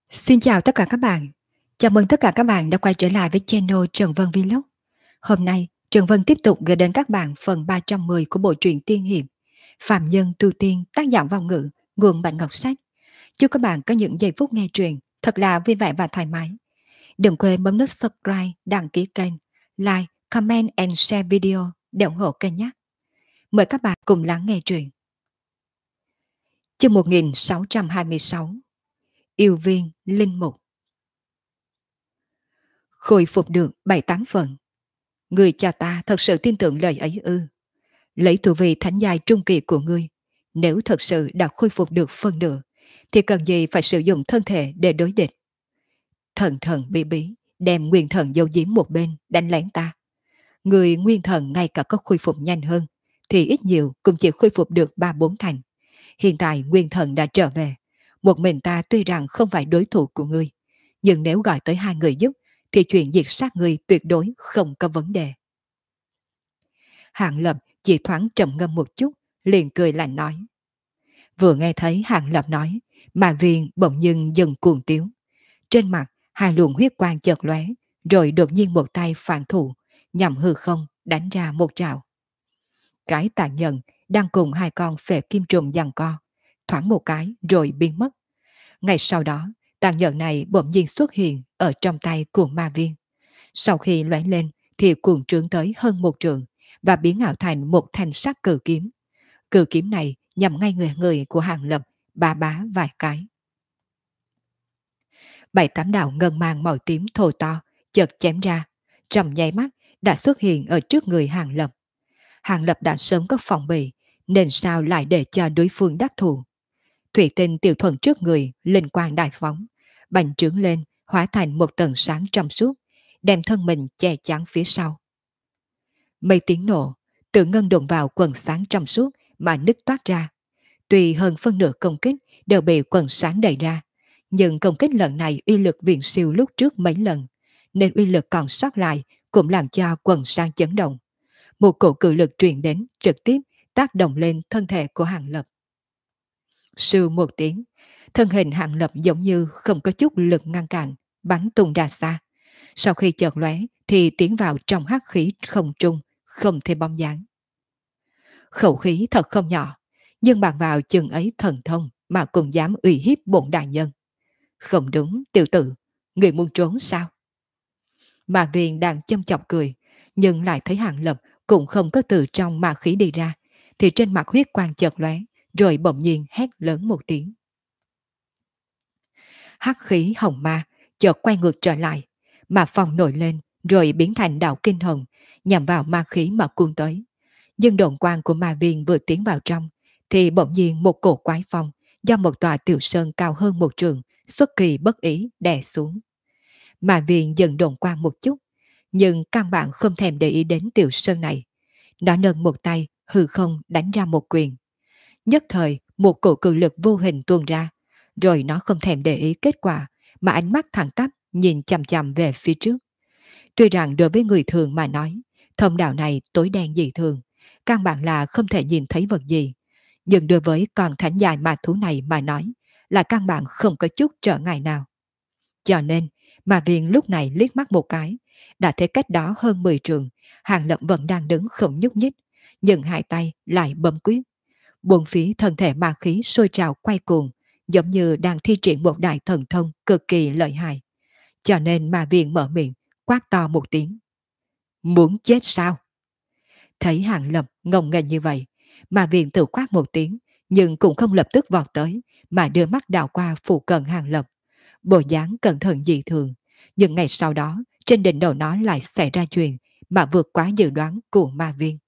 Xin chào tất cả các bạn. Chào mừng tất cả các bạn đã quay trở lại với channel Trần Vân Vlog. Hôm nay, Trần Vân tiếp tục gửi đến các bạn phần 310 của bộ truyện tiên hiệp Phạm Nhân Tu Tiên, tác giả Vong Ngữ, nguồn Bạch Ngọc Sách. Chúc các bạn có những giây phút nghe truyện thật là vui vẻ và thoải mái. Đừng quên bấm nút subscribe, đăng ký kênh, like, comment and share video để ủng hộ kênh nhé. Mời các bạn cùng lắng nghe truyện. Chương 1626, Yêu viên linh mục. Khôi phục được 7-8 phần. Ngươi cha ta thật sự tin tưởng lời ấy ư? Lấy tu vi thánh giai trung kỳ của ngươi, nếu thật sự đã khôi phục được phân nửa, thì cần gì phải sử dụng thân thể để đối địch? Thần thần bí bí, đem nguyên thần giấu giếm một bên, đánh lén ta. Người nguyên thần ngay cả có khôi phục nhanh hơn, thì ít nhiều cũng chỉ khôi phục được 3-4 thành. Hiện tại nguyên thần đã trở về. Một mình ta tuy rằng không phải đối thủ của ngươi, nhưng nếu gọi tới hai người giúp, thì chuyện diệt sát ngươi tuyệt đối không có vấn đề. Hạng Lập chỉ thoáng trầm ngâm một chút, liền cười lạnh nói. Vừa nghe thấy Hạng Lập nói, mà viên bỗng dưng dần cuồng tiếu. Trên mặt, hai luồng huyết quang chợt lóe, rồi đột nhiên một tay phản thủ, nhằm hư không đánh ra một trảo. Cái tàn nhân đang cùng hai con phệ kim trùng giằng co, thoáng một cái rồi biến mất. Ngay sau đó, tàn nhân này bỗng nhiên xuất hiện ở trong tay của ma viên. Sau khi lóe lên thì cuồng trướng tới hơn một trượng và biến ảo thành một thanh sắc cự kiếm. Cự kiếm này nhằm ngay người của Hàng Lập, bá bá vài cái. 7-8 đạo ngân mang màu tím thô to chợt chém ra, trong nháy mắt đã xuất hiện ở trước người Hàng Lập. Hàng Lập đã sớm có phòng bị, nên sao lại để cho đối phương đắc thủ. Thủy tinh tiểu thuần trước người linh quang đại phóng, bành trướng lên hóa thành một tầng sáng trong suốt, đem thân mình che chắn phía sau. Mấy tiếng nổ, tự ngân đụng vào quần sáng trong suốt mà nứt toát ra. Tuy hơn phân nửa công kích đều bị quần sáng đẩy ra, nhưng công kích lần này uy lực viễn siêu lúc trước mấy lần, nên uy lực còn sót lại cũng làm cho quần sáng chấn động. Một cổ cự lực truyền đến trực tiếp tác động lên thân thể của Hàng Lập. Sưu một tiếng, thân hình Hàng Lập giống như không có chút lực ngăn cản, bắn tung ra xa. Sau khi chợt lóe thì tiến vào trong hắc khí không trung, không thể bóng dáng. Khẩu khí thật không nhỏ, nhưng bằng vào chừng ấy thần thông mà cũng dám uy hiếp bổn đại nhân. Không đúng, tiểu tử, người muốn trốn sao? Mà viên đang châm chọc cười, nhưng lại thấy Hàng Lập cũng không có từ trong ma khí đi ra, thì trên mặt huyết quang chợt lóe, rồi bỗng nhiên hét lớn một tiếng. Hắc khí hồng ma chợt quay ngược trở lại, mà phong nổi lên, rồi biến thành đạo kinh hồng, nhằm vào ma khí mà cuốn tới. Nhưng độn quang của ma viên vừa tiến vào trong, thì bỗng nhiên một cổ quái phong do một tòa tiểu sơn cao hơn một trường xuất kỳ bất ý đè xuống. Ma viên dần độn quang một chút, nhưng căn bản không thèm để ý đến tiểu sơn này. Nó nâng một tay, hư không đánh ra một quyền. Nhất thời, một cổ cự lực vô hình tuôn ra, rồi nó không thèm để ý kết quả, mà ánh mắt thẳng tắp nhìn chằm chằm về phía trước. Tuy rằng đối với người thường mà nói, thông đạo này tối đen dị thường, căn bản là không thể nhìn thấy vật gì. Nhưng đối với con thánh dài ma thú này mà nói, là căn bản không có chút trở ngại nào. Cho nên, mà viên lúc này liếc mắt một cái, đã thấy cách đó hơn 10 trường, Hàng Lập vẫn đang đứng không nhúc nhích, nhưng hai tay lại bấm quyết. Buồn phí thân thể ma khí sôi trào quay cuồng, giống như đang thi triển một đại thần thông cực kỳ lợi hại. Cho nên mà viên mở miệng, quát to một tiếng. Muốn chết sao? Thấy Hàng Lập ngông nghênh như vậy, mà viên tự quát một tiếng, nhưng cũng không lập tức vọt tới, mà đưa mắt đảo qua phụ cận Hàng Lập. Bộ dáng cẩn thận dị thường, nhưng ngày sau đó, trên đỉnh đầu nó lại xảy ra chuyện mà vượt quá dự đoán của ma viên.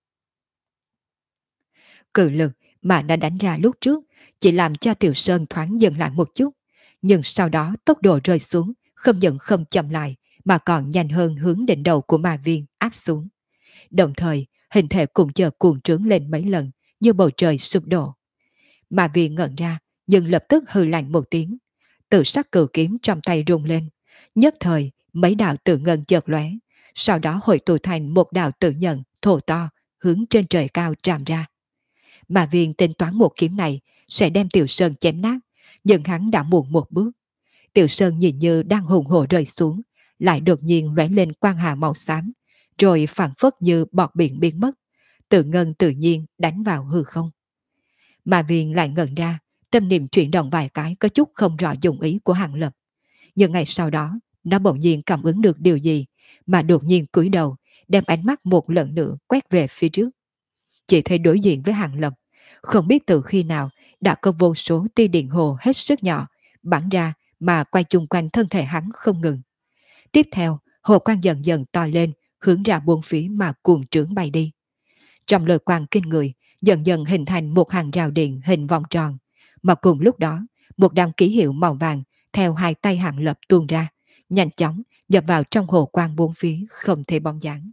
Cự lực mà đã đánh ra lúc trước chỉ làm cho Tiểu Sơn thoáng dừng lại một chút, nhưng sau đó tốc độ rơi xuống, không những không chậm lại, mà còn nhanh hơn hướng đỉnh đầu của ma viên áp xuống. Đồng thời, hình thể cũng chờ cuồng trướng lên mấy lần, như bầu trời sụp đổ. Ma viên ngẩn ra, nhưng lập tức hừ lạnh một tiếng. Tự sắc cự kiếm trong tay rung lên. Nhất thời, mấy đạo tự ngân chợt lóe, sau đó hội tụ thành một đạo tự nhận thô to, hướng trên trời cao tràn ra. Ma viên tính toán một kiếm này sẽ đem Tiểu Sơn chém nát, nhưng hắn đã muộn một bước. Tiểu Sơn nhìn như đang hùng hổ rơi xuống, lại đột nhiên lóe lên quang hà màu xám, rồi phảng phất như bọt biển biến mất, tự ngân tự nhiên đánh vào hư không. Mà Viên lại ngẩn ra, tâm niệm chuyển động vài cái có chút không rõ dụng ý của Hàng Lập. Nhưng ngày sau đó, nó bỗng nhiên cảm ứng được điều gì, mà đột nhiên cúi đầu, đem ánh mắt một lần nữa quét về phía trước. Chỉ thấy đối diện với Hàng Lập, không biết từ khi nào đã có vô số tia điện hồ hết sức nhỏ bắn ra mà quay chung quanh thân thể hắn không ngừng. Tiếp theo, hồ quang dần dần to lên, hướng ra bốn phía mà cuồng trướng bay đi. Trong lời quang kinh người, dần dần hình thành một hàng rào điện hình vòng tròn, mà cùng lúc đó, một đám ký hiệu màu vàng theo hai tay Hàng Lập tuôn ra, nhanh chóng dập vào trong hồ quang bốn phía không thể bóng dáng.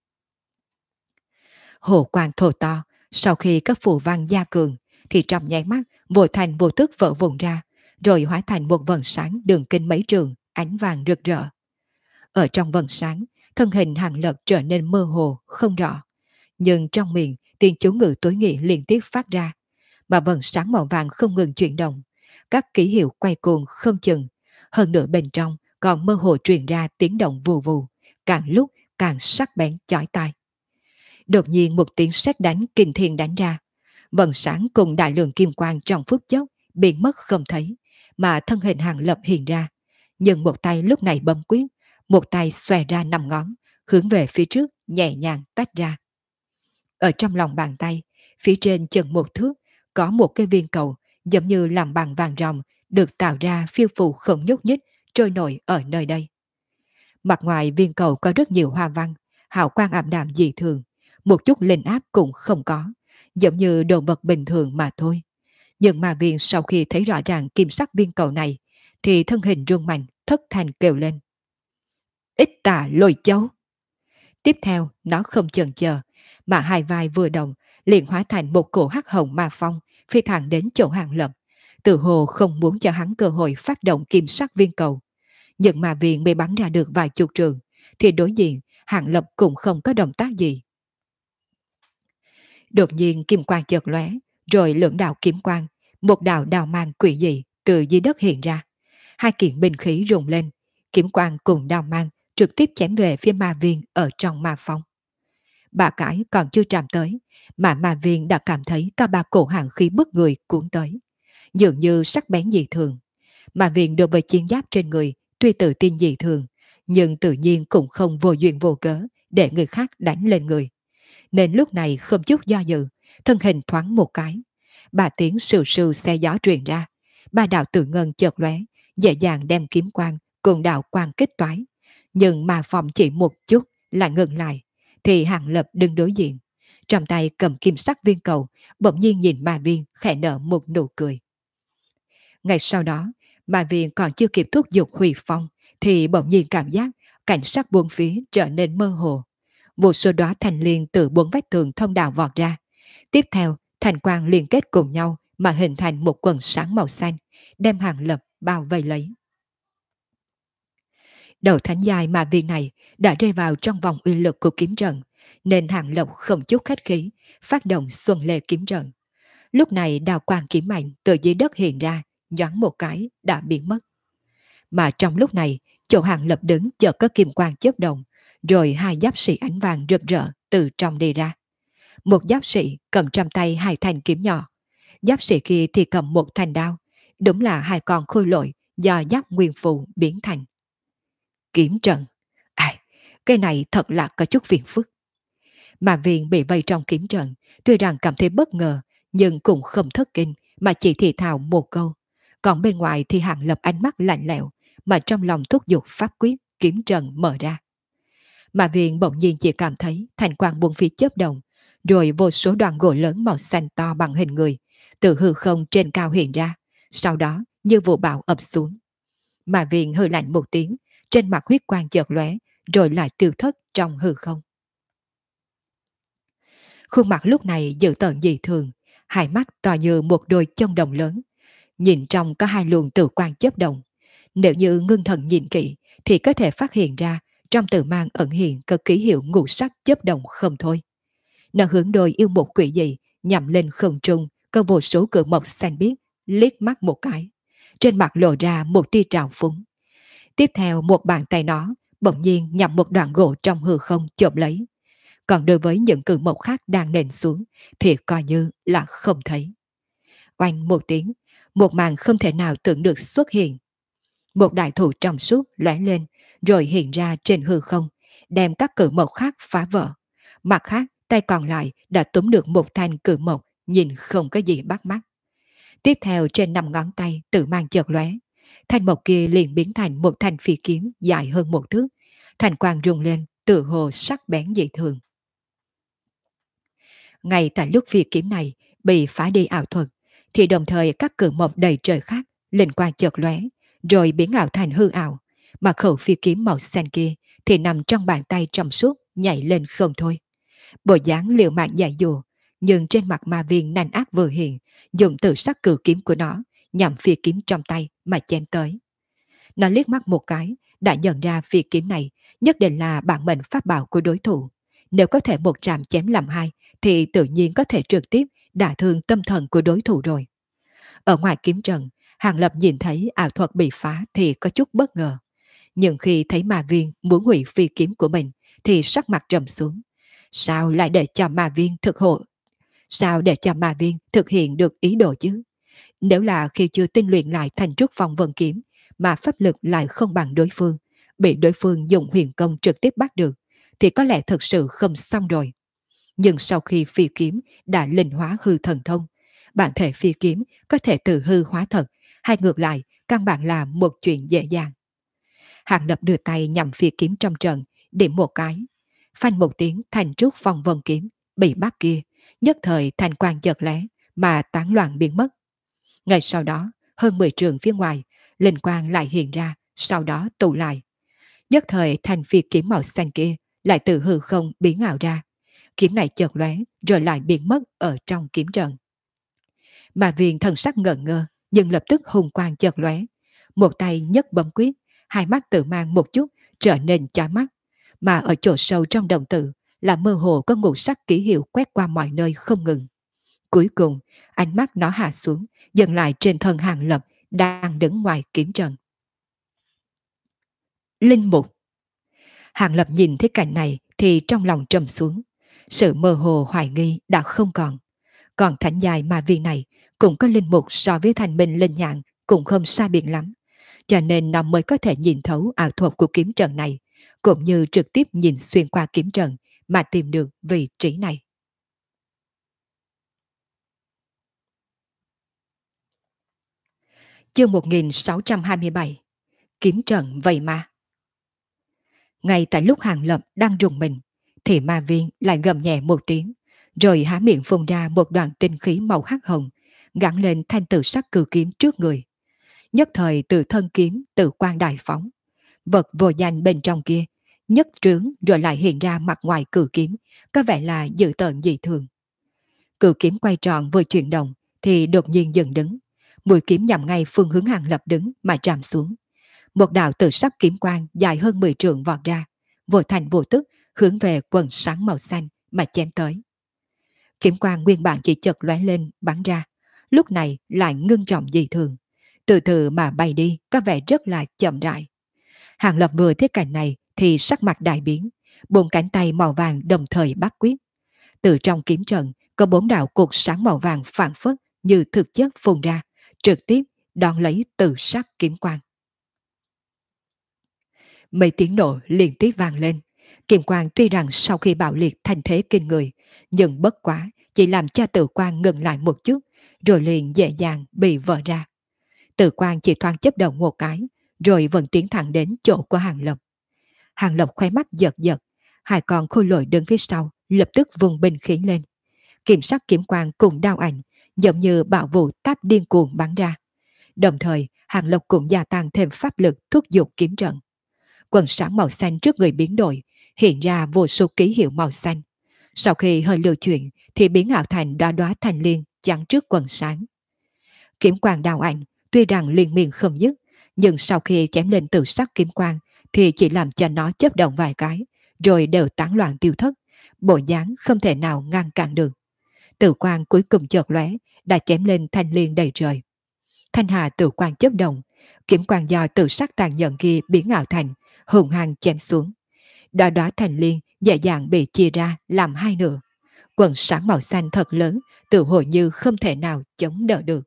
Hồ quang thô to, sau khi các phù văn gia cường, thì trong nháy mắt vô thành vô tức vỡ vụn ra, rồi hóa thành một vầng sáng đường kinh mấy trường, ánh vàng rực rỡ. Ở trong vầng sáng, thân hình Hàng Lập trở nên mơ hồ, không rõ. Nhưng trong miệng, tiếng chú ngữ tối nghị liên tiếp phát ra, mà vầng sáng màu vàng không ngừng chuyển động. Các ký hiệu quay cuồng không chừng. Hơn nữa bên trong còn mơ hồ truyền ra tiếng động vù vù, càng lúc càng sắc bén chói tai. Đột nhiên một tiếng sét đánh kinh thiên đánh ra. Vầng sáng cùng đại lượng kim quang trong phút chốc biến mất không thấy, mà thân hình Hàng Lập hiện ra. Nhưng một tay lúc này bấm quyết, một tay xòe ra 5 ngón, hướng về phía trước nhẹ nhàng tách ra. Ở trong lòng bàn tay, phía trên chừng 1 thước, có một cái viên cầu giống như làm bằng vàng ròng được tạo ra phiêu phù không nhúc nhích trôi nổi ở nơi đây. Mặt ngoài viên cầu có rất nhiều hoa văn, hào quang ảm đạm dị thường, một chút linh áp cũng không có, giống như đồ vật bình thường mà thôi. Nhưng mà viên sau khi thấy rõ ràng kim sắc viên cầu này, thì thân hình rung mạnh thất thanh kêu lên. Ít tà lôi châu! Tiếp theo, nó không chần chờ, mà hai vai vừa động, liền hóa thành một cổ hắc hồng ma phong, phi thẳng đến chỗ Hàng Lập, tự hồ không muốn cho hắn cơ hội phát động kim sắc viên cầu. Nhưng mà viên mới bắn ra được vài chục trường, thì đối diện, Hàng Lập cũng không có động tác gì. Đột nhiên kim quang chợt lóe, rồi lưỡng đạo kiếm quang, một đạo đào mang quỷ dị từ dưới đất hiện ra. Hai kiện binh khí rùng lên, kiếm quang cùng đào mang trực tiếp chém về phía ma viên ở trong ma phong. Bà cãi còn chưa chạm tới, mà ma viên đã cảm thấy cả ba cổ hàng khí bức người cuốn tới. Dường như sắc bén dị thường. Ma viên đối với chiến giáp trên người tuy tự tin dị thường, nhưng tự nhiên cũng không vô duyên vô cớ để người khác đánh lên người. Nên lúc này không chút do dự, thân hình thoáng một cái. Ba tiếng sừ sừ xe gió truyền ra, ba đạo tự ngân chợt lóe, dễ dàng đem kiếm quang cùng đạo quang kích toái. Nhưng mà phòng chỉ một chút là ngừng lại, thì Hàng Lập đứng đối diện, trong tay cầm kim sắc viên cầu, bỗng nhiên nhìn ma viên khẽ nở một nụ cười. Ngay sau đó, ma viên còn chưa kịp thúc giục hủy phong, thì bỗng nhiên cảm giác cảnh sắc buông phía trở nên mơ hồ. Vô số đóa thành liên từ bốn vách tường thông đạo vọt ra. Tiếp theo, thành quang liên kết cùng nhau mà hình thành một quần sáng màu xanh, đem Hàng Lập bao vây lấy. Đầu thánh giai mà viên này đã rơi vào trong vòng uy lực của kiếm trận, nên Hàng Lập không chút khách khí, phát động xuân lê kiếm trận. Lúc này đào quang kiếm mạnh từ dưới đất hiện ra, nhoáng một cái đã biến mất. Mà trong lúc này, chỗ Hàng Lập đứng chợt có kim quang chớp động, rồi hai giáp sĩ ánh vàng rực rỡ từ trong đi ra. Một giáp sĩ cầm trong tay hai thanh kiếm nhỏ, giáp sĩ kia thì cầm một thanh đao, đúng là hai con khôi lỗi do giáp nguyên phù biến thành. Kiếm trận. Ai, cái này thật là có chút phiền phức. Mà viên bị vây trong kiếm trận, tuy rằng cảm thấy bất ngờ, nhưng cũng không thất kinh, mà chỉ thì thào một câu. Còn bên ngoài thì Hàng Lập ánh mắt lạnh lẽo, mà trong lòng thúc giục pháp quyết, kiếm trận mở ra. Mà viên bỗng nhiên chỉ cảm thấy thành quang buông phía chớp động, rồi vô số đoàn gỗ lớn màu xanh to bằng hình người, từ hư không trên cao hiện ra, sau đó như vụ bão ập xuống. Mà viên hừ lạnh một tiếng, trên mặt huyết quang chợt lóe, rồi lại tiêu thất trong hư không. Khuôn mặt lúc này dữ tợn dị thường, hai mắt to như một đôi chân đồng lớn, nhìn trong có hai luồng tử quang chớp động. Nếu như ngưng thần nhìn kỹ, thì có thể phát hiện ra trong tử mang ẩn hiện có ký hiệu ngũ sắc chớp động không thôi. Nó hướng đôi yêu một quỷ dị, nhằm lên không trung, có vô số cửa mộc xanh biếc, liếc mắt một cái. trên mặt lộ ra một tia trào phúng. Tiếp theo một bàn tay nó bỗng nhiên nhằm một đoạn gỗ trong hư không chộp lấy. Còn đối với những cử mộc khác đang nện xuống thì coi như là không thấy. Oanh một tiếng, một màn không thể nào tưởng được xuất hiện. Một đại thủ trong suốt lóe lên rồi hiện ra trên hư không, đem các cử mộc khác phá vỡ. Mặt khác, tay còn lại đã túm được một thanh cử mộc nhìn không có gì bắt mắt. Tiếp theo trên 5 ngón tay tự mang chợt lóe, thanh mộc kia liền biến thành một thanh phi kiếm dài hơn 1 thước. Thanh quang rung lên, tự hồ sắc bén dị thường. Ngay tại lúc phi kiếm này bị phá đi ảo thuật, thì đồng thời các cử mộc đầy trời khác linh quang chợt lóe, rồi biến ảo thành hư ảo, mà khẩu phi kiếm màu xanh kia thì nằm trong bàn tay trong suốt nhảy lên không thôi. Bộ dáng liều mạng dạy dùa, nhưng trên mặt ma viên nanh ác vừa hiện, dùng tự sắc cử kiếm của nó nhằm phi kiếm trong tay mà chém tới. Nó liếc mắt một cái, đã nhận ra phi kiếm này nhất định là bản mệnh pháp bảo của đối thủ. Nếu có thể một trạm chém làm hai, thì tự nhiên có thể trực tiếp đả thương tâm thần của đối thủ rồi. Ở ngoài kiếm trận, Hàng Lập nhìn thấy ảo thuật bị phá thì có chút bất ngờ. Nhưng khi thấy ma viên muốn hủy phi kiếm của mình, thì sắc mặt trầm xuống. Sao lại để cho ma viên thực hộ? Sao để cho ma viên thực hiện được ý đồ chứ? Nếu là khi chưa tinh luyện lại thành trúc phong vân kiếm, mà pháp lực lại không bằng đối phương, bị đối phương dùng huyền công trực tiếp bắt được, thì có lẽ thực sự không xong rồi. Nhưng sau khi phi kiếm đã linh hóa hư thần thông, bản thể phi kiếm có thể từ hư hóa thật, hay ngược lại, căn bản là một chuyện dễ dàng. Hàng Lập đưa tay nhằm phi kiếm trong trận, điểm một cái. Phanh một tiếng thành trúc phong vân kiếm, bị bắt kia, nhất thời thành quang chợt lóe mà tán loạn biến mất. Ngay sau đó, hơn 10 trường phía ngoài, linh quang lại hiện ra, sau đó tụ lại. Nhất thời thành phi kiếm màu xanh kia lại từ hư không biến ảo ra. Kiếm này chợt lóe rồi lại biến mất ở trong kiếm trận. Mà viên thần sắc ngẩn ngơ, nhưng lập tức hùng quang chợt lóe. Một tay nhấc bấm quyết, hai mắt tự mang một chút trở nên chói mắt. Mà ở chỗ sâu trong đồng tử là mơ hồ có ngũ sắc ký hiệu quét qua mọi nơi không ngừng. Cuối cùng, ánh mắt nó hạ xuống, dừng lại trên thân Hàng Lập đang đứng ngoài kiếm trận. Linh mục. Hàng Lập nhìn thấy cảnh này thì trong lòng trầm xuống. Sự mơ hồ hoài nghi đã không còn. Còn thánh dài mà viên này cũng có linh mục so với thành minh linh nhạn cũng không xa biệt lắm. Cho nên nó mới có thể nhìn thấu ảo thuật của kiếm trận này, cũng như trực tiếp nhìn xuyên qua kiếm trận mà tìm được vị trí này. Chương 1627. Kiếm trận vây ma. Ngay tại lúc Hàng Lập đang rùng mình, thì ma viên lại gầm nhẹ một tiếng, rồi há miệng phun ra một đoạn tinh khí màu hắc hồng, gắn lên thanh tự sắc cử kiếm trước người. Nhất thời từ thân kiếm tự quang đại phóng. Vật vô danh bên trong kia, nhất trướng rồi lại hiện ra mặt ngoài cử kiếm, có vẻ là dự tợn dị thường. Cử kiếm quay tròn vừa chuyển động, thì đột nhiên dừng đứng. Mũi kiếm nhằm ngay phương hướng Hàng Lập đứng mà tràm xuống. Một đạo tự sắc kiếm quang dài hơn 10 trượng vọt ra, vô thành vô tức hướng về quần sáng màu xanh mà chém tới. Kiếm quang nguyên bản chỉ chợt lóe lên bắn ra, lúc này lại ngưng trọng dị thường, từ từ mà bay đi, có vẻ rất là chậm rãi. Hàng Lập vừa thấy cảnh này thì sắc mặt đại biến, bốn cánh tay màu vàng đồng thời bắt quyết. Từ trong kiếm trận có 4 đạo cột sáng màu vàng phản phất như thực chất phun ra, trực tiếp đón lấy từ sắc kiếm quang. Mấy tiếng nổ liên tiếp vang lên. Kiếm quang tuy rằng sau khi bạo liệt thành thế kinh người, nhưng bất quá chỉ làm cho tử quang ngừng lại một chút, rồi liền dễ dàng bị vỡ ra. Tử quang chỉ thoáng chớp động một cái, rồi vẫn tiến thẳng đến chỗ của Hàng Lập. Hàng Lập khóe mắt giật giật, hai con khôi lỗi đứng phía sau lập tức vùng binh khí lên. Kiểm sắc kiếm quang cùng đao ảnh, giống như bạo vụ táp điên cuồng bắn ra. Đồng thời, Hàng Lập cũng gia tăng thêm pháp lực thúc giục kiếm trận. Quần sáng màu xanh trước người biến đổi, hiện ra vô số ký hiệu màu xanh. Sau khi hơi lưu chuyển thì biến ảo thành đóa đóa thành liên chắn trước quần sáng. Kiếm quang đào ảnh tuy rằng liên miên không dứt, nhưng sau khi chém lên tự sắc kiếm quang thì chỉ làm cho nó chớp động vài cái, rồi đều tán loạn tiêu thất, bộ dáng không thể nào ngăn cản được. Tử quang cuối cùng chợt lóe, đã chém lên thanh liên đầy trời. Thanh hà tự quang chớp động, kiếm quang do tự sắc tàn nhẫn kia biến ảo thành, hùng hăng chém xuống. Đóa đóa thành liên dễ dàng bị chia ra làm hai nửa. Quần sáng màu xanh thật lớn, tự hồ như không thể nào chống đỡ được.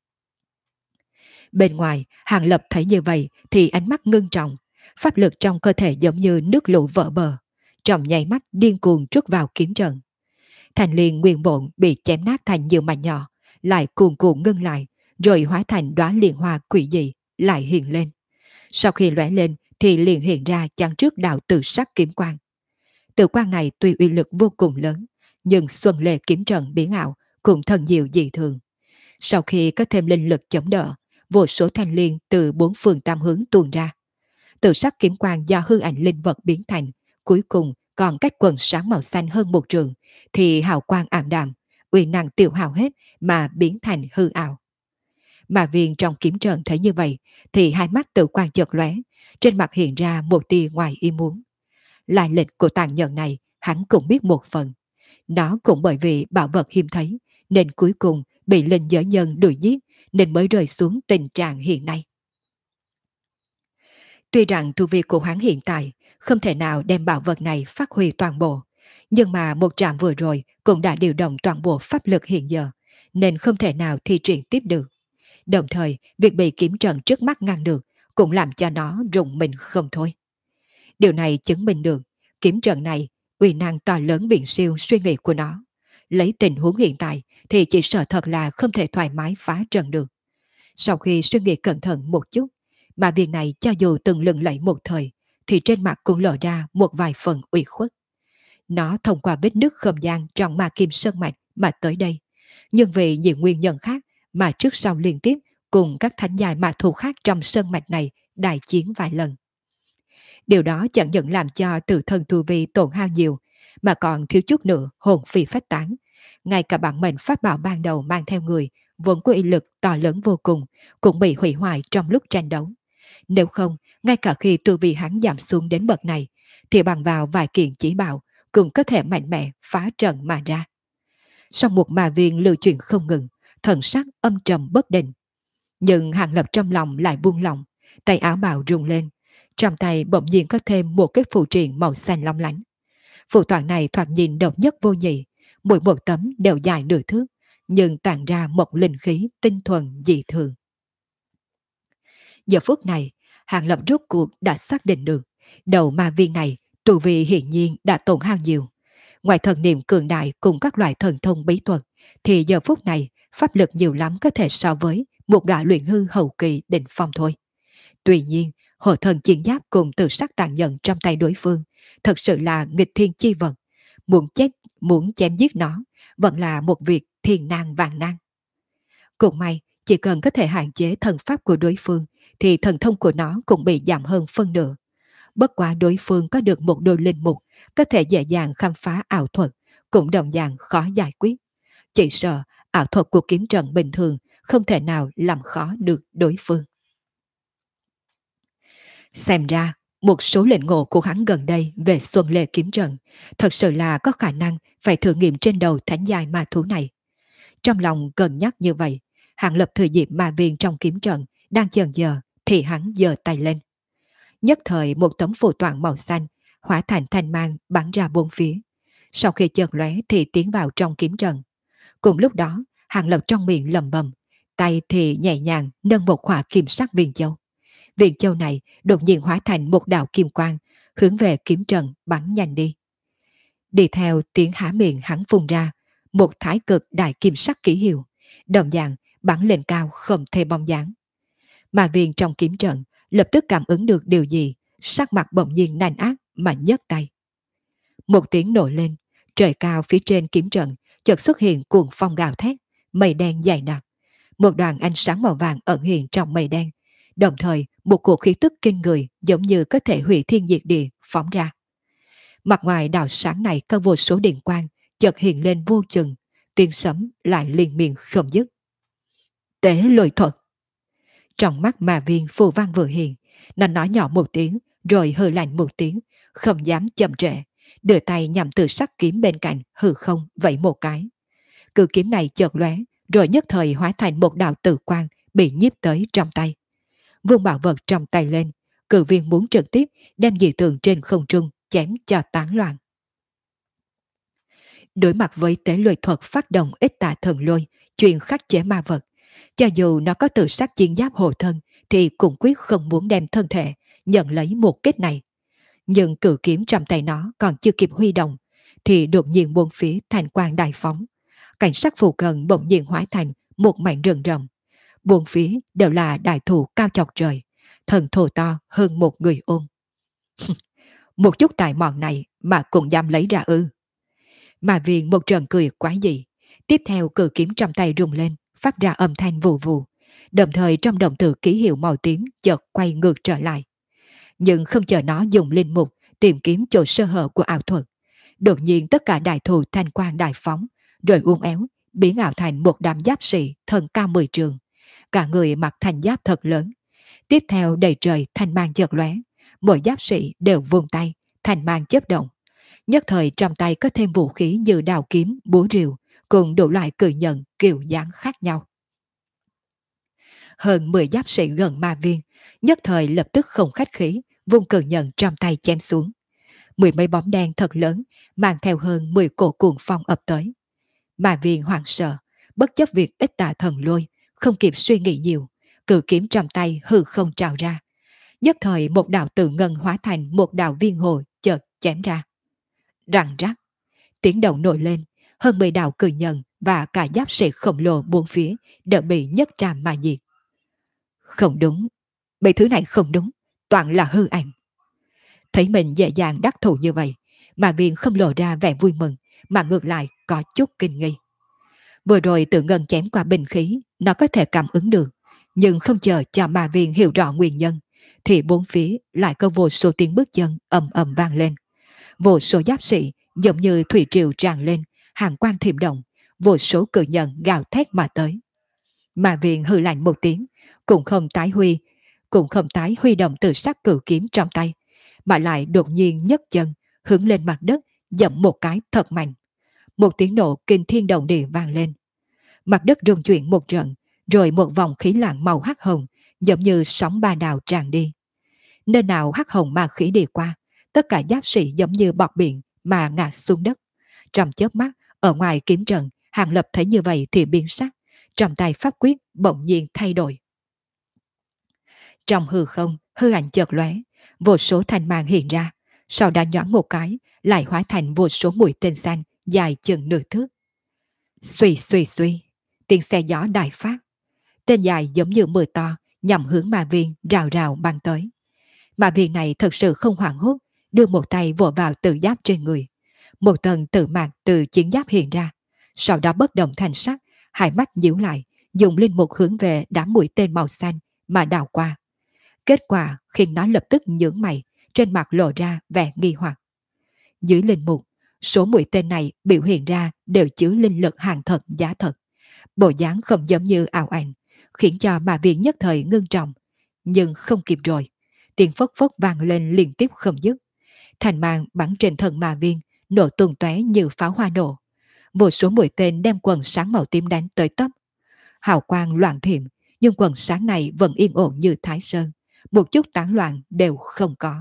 Bên ngoài, Hàng Lập thấy như vậy thì ánh mắt ngưng trọng, pháp lực trong cơ thể giống như nước lũ vỡ bờ, trong nháy mắt điên cuồng trút vào kiếm trận. Thành liên nguyên bổn bị chém nát thành nhiều mảnh nhỏ, lại cuồn cuộn ngưng lại, rồi hóa thành đóa liên hoa quỷ dị, lại hiện lên. Sau khi lóe lên thì liền hiện ra chắn trước đạo tự sắc kiếm quang. Tự quang này tuy uy lực vô cùng lớn, nhưng xuân lệ kiếm trận biến ảo cũng thần diệu dị thường. Sau khi có thêm linh lực chống đỡ, vô số thanh liên từ bốn phương tám hướng tuôn ra. Tự sắc kiếm quang do hư ảnh linh vật biến thành, cuối cùng còn cách quần sáng màu xanh hơn một trường, thì hào quang ảm đạm, uy năng tiêu hao hết mà biến thành hư ảo. Mà viên trong kiếm trận thấy như vậy, thì hai mắt tự quang chợt lóe, trên mặt hiện ra một tia ngoài ý muốn. Lai lịch của tàn nhẫn này hắn cũng biết một phần. Nó cũng bởi vì bảo vật hiếm thấy, nên cuối cùng bị linh giới nhân đuổi giết, nên mới rơi xuống tình trạng hiện nay. Tuy rằng tu vi của hắn hiện tại không thể nào đem bảo vật này phát huy toàn bộ, nhưng mà một trạm vừa rồi cũng đã điều động toàn bộ pháp lực hiện giờ, nên không thể nào thi triển tiếp được. Đồng thời, việc bị kiếm trận trước mắt ngăn được cũng làm cho nó rùng mình không thôi. Điều này chứng minh được kiếm trận này uy năng to lớn viễn siêu suy nghĩ của nó. Lấy tình huống hiện tại thì chỉ sợ thật là không thể thoải mái phá trận được. Sau khi suy nghĩ cẩn thận một chút, mà việc này cho dù từng lừng lẫy một thời, thì trên mặt cũng lộ ra một vài phần ủy khuất. Nó thông qua vết nứt không gian trong ma kim sơn mạch mà tới đây. Nhưng vì nhiều nguyên nhân khác mà trước sau liên tiếp cùng các thánh giai ma thù khác trong sơn mạch này đại chiến vài lần. Điều đó chẳng những làm cho tự thân tu vi tổn hao nhiều, mà còn thiếu chút nữa hồn phi phách tán. Ngay cả bản mệnh pháp bảo ban đầu mang theo người, vốn có uy lực to lớn vô cùng, cũng bị hủy hoại trong lúc tranh đấu. Nếu không, ngay cả khi tu vi hắn giảm xuống đến bậc này, thì bằng vào vài kiện chỉ bảo, cũng có thể mạnh mẽ phá trận mà ra. Sau một mà viên lưu chuyển không ngừng, thần sắc âm trầm bất định. Nhưng Hàng Lập trong lòng lại buông lỏng, tay áo bào rung lên. Trong tay bỗng nhiên có thêm một cái phù triện màu xanh long lánh. Phù toản này thoạt nhìn độc nhất vô nhị, mỗi một tấm đều dài nửa thước, nhưng tản ra một linh khí tinh thuần dị thường. Giờ phút này, Hàng Lập rốt cuộc đã xác định được, đầu ma viên này tu vi hiển nhiên đã tổn hao nhiều. Ngoài thần niệm cường đại cùng các loại thần thông bí thuật, thì giờ phút này pháp lực nhiều lắm có thể so với một gã luyện hư hậu kỳ đỉnh phong thôi. Tuy nhiên, hộ thần chiến giáp cùng tự sắc tàn nhẫn trong tay đối phương thật sự là nghịch thiên chi vật. Muốn chém giết nó vẫn là một việc thiên nan vạn nan. Cũng may, chỉ cần có thể hạn chế thần pháp của đối phương thì thần thông của nó cũng bị giảm hơn phân nửa. Bất quá đối phương có được một đôi linh mục có thể dễ dàng khám phá ảo thuật, cũng đồng dạng khó giải quyết. Chỉ sợ ảo thuật của kiếm trận bình thường không thể nào làm khó được đối phương. Xem ra, một số lệnh ngộ của hắn gần đây về Xuân Lê kiếm trận thật sự là có khả năng phải thử nghiệm trên đầu thánh giai ma thú này. Trong lòng cân nhắc như vậy, Hàng Lập thừa dịp ma viên trong kiếm trận đang chần chờ thì hắn giơ tay lên. Nhất thời một tấm phù toản màu xanh hóa thành thanh mang bắn ra bốn phía. Sau khi chợt lóe thì tiến vào trong kiếm trận. Cùng lúc đó, Hàng Lập trong miệng lầm bầm, tay thì nhẹ nhàng nâng một khỏa kim sắc viên châu. Viên châu này đột nhiên hóa thành một đạo kim quang, hướng về kiếm trận bắn nhanh đi. Đi theo tiếng há miệng hắn phun ra, một thái cực đại kim sắc ký hiệu, đồng dạng bắn lên cao không thể bóng dáng. Mà viên trong kiếm trận lập tức cảm ứng được điều gì, sắc mặt bỗng nhiên nành ác mà nhấc tay. Một tiếng nổi lên, trời cao phía trên kiếm trận chợt xuất hiện cuồng phong gào thét, mây đen dày đặc. Một đoàn ánh sáng màu vàng ẩn hiện trong mây đen, đồng thời một cuộc khí tức kinh người giống như có thể hủy thiên diệt địa phóng ra. Mặt ngoài đạo sáng này có vô số điện quang chợt hiện lên vô chừng, tiếng sấm lại liên miên không dứt. Tế lôi thuật. Trong mắt mà viên phù văn vừa hiện, nó nói nhỏ một tiếng rồi hừ lạnh một tiếng, không dám chậm trễ, đưa tay nhằm từ sắc kiếm bên cạnh hư không vẫy một cái. Cự kiếm này chợt lóe rồi nhất thời hóa thành một đạo tử quang bị nhiếp tới trong tay. Vung bảo vật trong tay lên, cự viên muốn trực tiếp đem dị tượng trên không trung chém cho tán loạn. Đối mặt với tế lôi thuật phát động ít tà thần lôi, chuyện khắc chế ma vật, cho dù nó có tự sắc chiến giáp hộ thân thì cũng quyết không muốn đem thân thể nhận lấy một kích này. Nhưng cự kiếm trong tay nó còn chưa kịp huy động thì đột nhiên bốn phía thành quang đại phóng. Cảnh sắc phù cận bỗng nhiên hóa thành một mảnh rừng rậm. Bốn phía đều là đại thụ cao chọc trời, thần thù to hơn một người ôm. Một chút tài mọn này mà cũng dám lấy ra ư? Mà viên một trận cười quái dị. Tiếp theo cự kiếm trong tay rung lên, phát ra âm thanh vù vù. Đồng thời trong động tử ký hiệu màu tím chợt quay ngược trở lại. Nhưng không chờ nó dùng linh mục tìm kiếm chỗ sơ hở của ảo thuật. Đột nhiên tất cả đại thù thanh quang đại phóng, rồi uốn éo, biến ảo thành một đám giáp sĩ thân cao 10 trường. Cả người mặc thành giáp thật lớn. Tiếp theo đầy trời thanh mang chợt lóe, mỗi giáp sĩ đều vung tay, thanh mang chớp động. Nhất thời trong tay có thêm vũ khí như đào kiếm, búa rìu, cùng đủ loại cự nhận kiểu dáng khác nhau. Hơn 10 giáp sĩ gần ma viên, nhất thời lập tức không khách khí, vung cự nhận trong tay chém xuống. Mười mấy bóng đen thật lớn, mang theo hơn 10 cổ cuồng phong ập tới. Ma viên hoảng sợ, bất chấp việc ít tà thần lôi, không kịp suy nghĩ nhiều, cự kiếm trong tay hư không trào ra. Nhất thời một đạo tự ngân hóa thành một đạo viên hồ chợt chém ra. Răng rắc, tiếng động nổi lên, hơn 10 đạo cự nhận và cả giáp sĩ khổng lồ buôn phía đều bị nhất tràm mà diệt. Không đúng, mấy thứ này không đúng, toàn là hư ảnh. Thấy mình dễ dàng đắc thủ như vậy, mà viên không lộ ra vẻ vui mừng, mà ngược lại có chút kinh nghi. Vừa rồi tự ngân chém qua bình khí, nó có thể cảm ứng được, nhưng không chờ cho mà viên hiểu rõ nguyên nhân, thì bốn phía lại có vô số tiếng bước chân ầm ầm vang lên. Vô số giáp sĩ giống như thủy triều tràn lên, hàng quan thiểm động, vô số cự nhận gào thét mà tới. Mà viên hừ lạnh một tiếng, cũng không tái huy động tự sắc cự kiếm trong tay, mà lại đột nhiên nhấc chân, hướng lên mặt đất, dậm một cái thật mạnh. Một tiếng nổ kinh thiên động địa vang lên. Mặt đất rung chuyển một trận, rồi một vòng khí lạng màu hắc hồng, giống như sóng ba đào tràn đi. Nơi nào hắc hồng ma khí đi qua, tất cả giáp sĩ giống như bọt biển mà ngã xuống đất. Trong chớp mắt, ở ngoài kiếm trận, Hàng Lập thấy như vậy thì biến sắc, trong tay pháp quyết bỗng nhiên thay đổi. Trong hư không, hư ảnh chợt lóe, vô số thanh mang hiện ra, sau đó nhoáng một cái, lại hóa thành vô số mũi tên xanh dài chừng nửa thước. Xuy xuy xuy, tiếng xe gió đại phát, tên dài giống như mưa to nhằm hướng ma viên rào rào băng tới. Ma viên này thật sự không hoảng hốt, đưa một tay vỗ vào tự giáp trên người. Một tầng tự mạc từ chiến giáp hiện ra, sau đó bất động thành sắc, hai mắt nhíu lại, dùng linh mục hướng về đám mũi tên màu xanh mà đào qua. Kết quả khiến nó lập tức nhướng mày, trên mặt lộ ra vẻ nghi hoặc. Dưới linh mục, số mũi tên này biểu hiện ra đều chứa linh lực hàng thật giá thật. Bộ dáng không giống như ảo ảnh, khiến cho mà viện nhất thời ngưng trọng. Nhưng không kịp rồi, tiếng phốc phốc vang lên liên tiếp không dứt. Thành mang bắn trên thân mà viên, nổ tung tóe như pháo hoa nổ. Vô số mũi tên đem quần sáng màu tím đánh tới tấp. Hào quang loạn thiểm, nhưng quần sáng này vẫn yên ổn như Thái Sơn. Một chút tán loạn đều không có.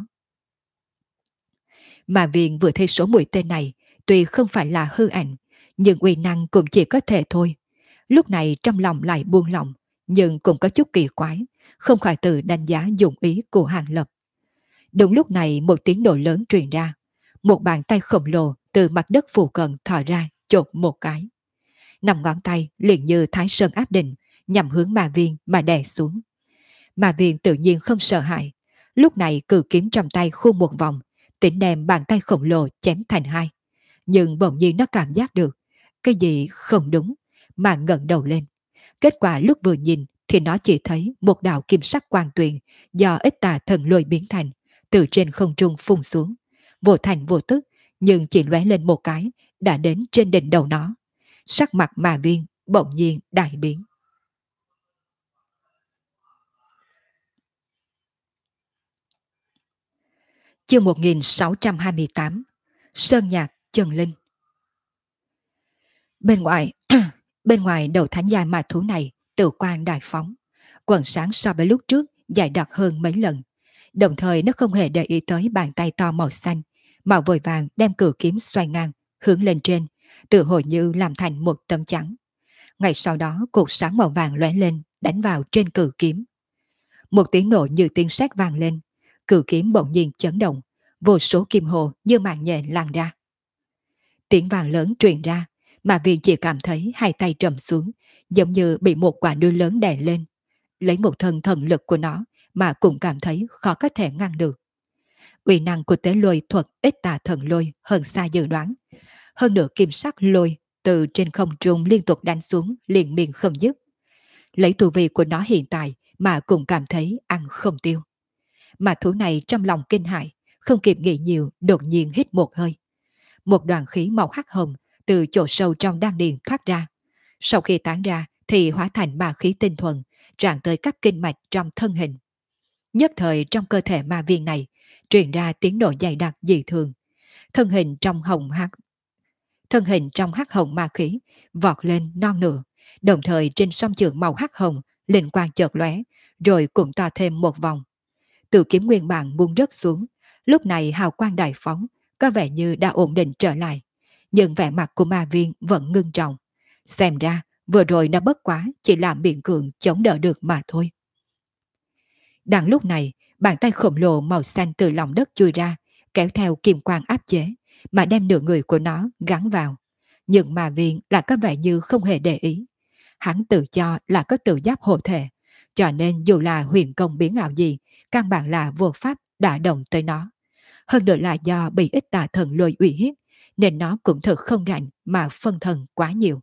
Mà viên vừa thấy số mũi tên này, tuy không phải là hư ảnh, nhưng uy năng cũng chỉ có thể thôi. Lúc này trong lòng lại buông lỏng, nhưng cũng có chút kỳ quái, không khỏi tự đánh giá dụng ý của Hàng Lập. Đúng lúc này một tiếng nổ lớn truyền ra, một bàn tay khổng lồ từ mặt đất phù cận thò ra chộp một cái. Năm ngón tay liền như Thái Sơn áp định, nhằm hướng mà viên mà đè xuống. Mà viên tự nhiên không sợ hãi, lúc này cự kiếm trong tay khu một vòng, tính đem bàn tay khổng lồ chém thành hai. Nhưng bỗng nhiên nó cảm giác được cái gì không đúng, mà ngẩng đầu lên. Kết quả lúc vừa nhìn thì nó chỉ thấy một đạo kim sắc quang tuyền do ít tà thần lôi biến thành, từ trên không trung phun xuống, vô thành vô tức, nhưng chỉ lóe lên một cái đã đến trên đỉnh đầu nó. Sắc mặt mà viên bỗng nhiên đại biến. Chương 1628, Sơn Nhạc Trần Linh. Bên ngoài bên ngoài đầu thánh giai ma thú này tự quan đại phóng, quần sáng so với lúc trước dày đặc hơn mấy lần. Đồng thời nó không hề để ý tới bàn tay to màu xanh, mà vội vàng đem cự kiếm xoay ngang, hướng lên trên, tự hồi như làm thành một tấm chắn. Ngay sau đó cột sáng màu vàng lóe lên, đánh vào trên cự kiếm. Một tiếng nổ như tiếng sét vang lên, cự kiếm bỗng nhiên chấn động, vô số kim hồ như mạng nhện lan ra. Tiếng vàng lớn truyền ra, mà Viên chỉ cảm thấy hai tay trầm xuống, giống như bị một quả núi lớn đè lên. Lấy một thân thần lực của nó mà cũng cảm thấy khó có thể ngăn được. Uy năng của tế lôi thuật ít tà thần lôi hơn xa dự đoán. Hơn nữa kim sắc lôi từ trên không trung liên tục đánh xuống liền miên không dứt. Lấy tu vi của nó hiện tại mà cũng cảm thấy ăn không tiêu. Mà thú này trong lòng kinh hãi, không kịp nghĩ nhiều đột nhiên hít một hơi. Một đoàn khí màu hắc hồng từ chỗ sâu trong đan điền thoát ra. Sau khi tán ra thì hóa thành ma khí tinh thuần, tràn tới các kinh mạch trong thân hình. Nhất thời trong cơ thể ma viên này truyền ra tiếng nổ dày đặc dị thường. Thân hình trong hắc hồng ma khí vọt lên non nửa, đồng thời trên song trường màu hắc hồng linh quang chợt lóe, rồi cũng to thêm một vòng. Tự kiếm nguyên bản buông rớt xuống, lúc này hào quang đại phóng, có vẻ như đã ổn định trở lại, nhưng vẻ mặt của ma viên vẫn ngưng trọng. Xem ra vừa rồi nó bất quá chỉ là miệng cường chống đỡ được mà thôi. Đang lúc này, bàn tay khổng lồ màu xanh từ lòng đất chui ra, kéo theo kim quang áp chế, mà đem nửa người của nó gắn vào. Nhưng mà viên là có vẻ như không hề để ý. Hắn tự cho là có tự giáp hộ thể, cho nên dù là huyền công biến ảo gì, căn bản là vô pháp đả động tới nó. Hơn nữa là do bị ít tà thần lôi uy hiếp, nên nó cũng thật không rảnh mà phân thần quá nhiều.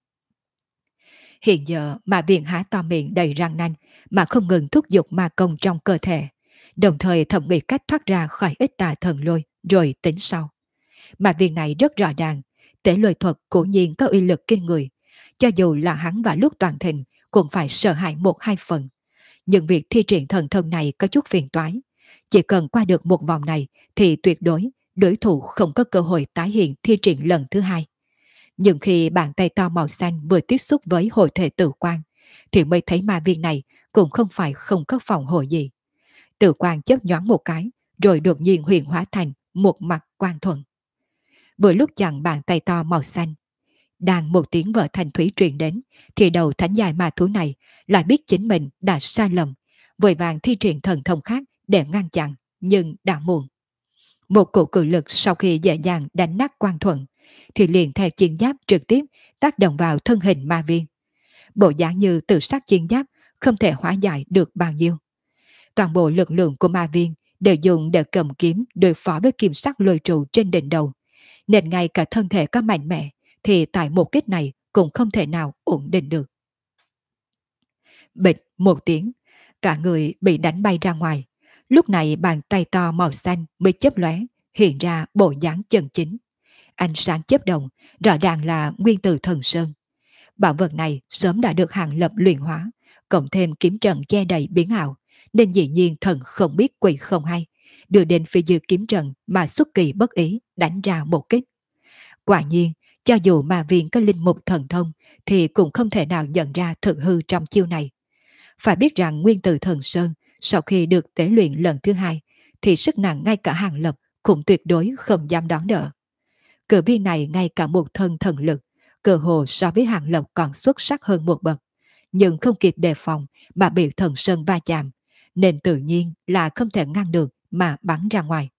Hiện giờ mà viên há to miệng đầy răng nanh mà không ngừng thúc giục ma công trong cơ thể, đồng thời thẩm nghĩ cách thoát ra khỏi ít tà thần lôi rồi tính sau. Mà viên này rất rõ ràng, tế lôi thuật cố nhiên có uy lực kinh người, cho dù là hắn vào lúc toàn thịnh cũng phải sợ hãi một hai phần. Nhưng việc thi triển thần thông này có chút phiền toái. Chỉ cần qua được một vòng này thì tuyệt đối thủ không có cơ hội tái hiện thi triển lần thứ hai. Nhưng khi bàn tay to màu xanh vừa tiếp xúc với hồi thể tử quang, thì mới thấy ma viên này cũng không phải không có phòng hộ gì. Tử quang chớp nhoáng một cái, rồi đột nhiên huyền hóa thành một mặt quang thuận. Vừa lúc chặn bàn tay to màu xanh, đang một tiếng vỡ thành thủy truyền đến, thì đầu thánh dài ma thú này lại biết chính mình đã sai lầm, vội vàng thi triển thần thông khác để ngăn chặn, nhưng đã muộn. Một cổ cự lực sau khi dễ dàng đánh nát quang thuận, thì liền theo chiến giáp trực tiếp tác động vào thân hình ma viên. Bộ dáng như tự sát chiến giáp không thể hóa giải được bao nhiêu. Toàn bộ lực lượng của ma viên đều dùng để cầm kiếm đối phó với kim sắc lôi trụ trên đỉnh đầu, nên ngay cả thân thể có mạnh mẽ thì tại một kích này cũng không thể nào ổn định được. Bịch một tiếng, cả người bị đánh bay ra ngoài. Lúc này bàn tay to màu xanh mới chớp lóe, hiện ra bộ dáng chân chính. Ánh sáng chớp động, rõ ràng là nguyên tử thần sơn. Bảo vật này sớm đã được Hàng Lập luyện hóa, cộng thêm kiếm trận che đầy biến ảo, nên dĩ nhiên thần không biết quỷ không hay, đưa đến phía dưới kiếm trận mà xuất kỳ bất ý đánh ra một kích. Quả nhiên, cho dù mà viên có linh mục thần thông thì cũng không thể nào nhận ra thực hư trong chiêu này. Phải biết rằng nguyên tử thần sơn sau khi được tế luyện lần thứ hai thì sức nặng ngay cả Hàng Lập cũng tuyệt đối không dám đón đỡ. Cự viên này ngay cả một thân thần lực, cơ hồ so với Hàng Lập còn xuất sắc hơn một bậc, nhưng không kịp đề phòng mà bị thần sơn va chạm, nên tự nhiên là không thể ngăn được mà bắn ra ngoài.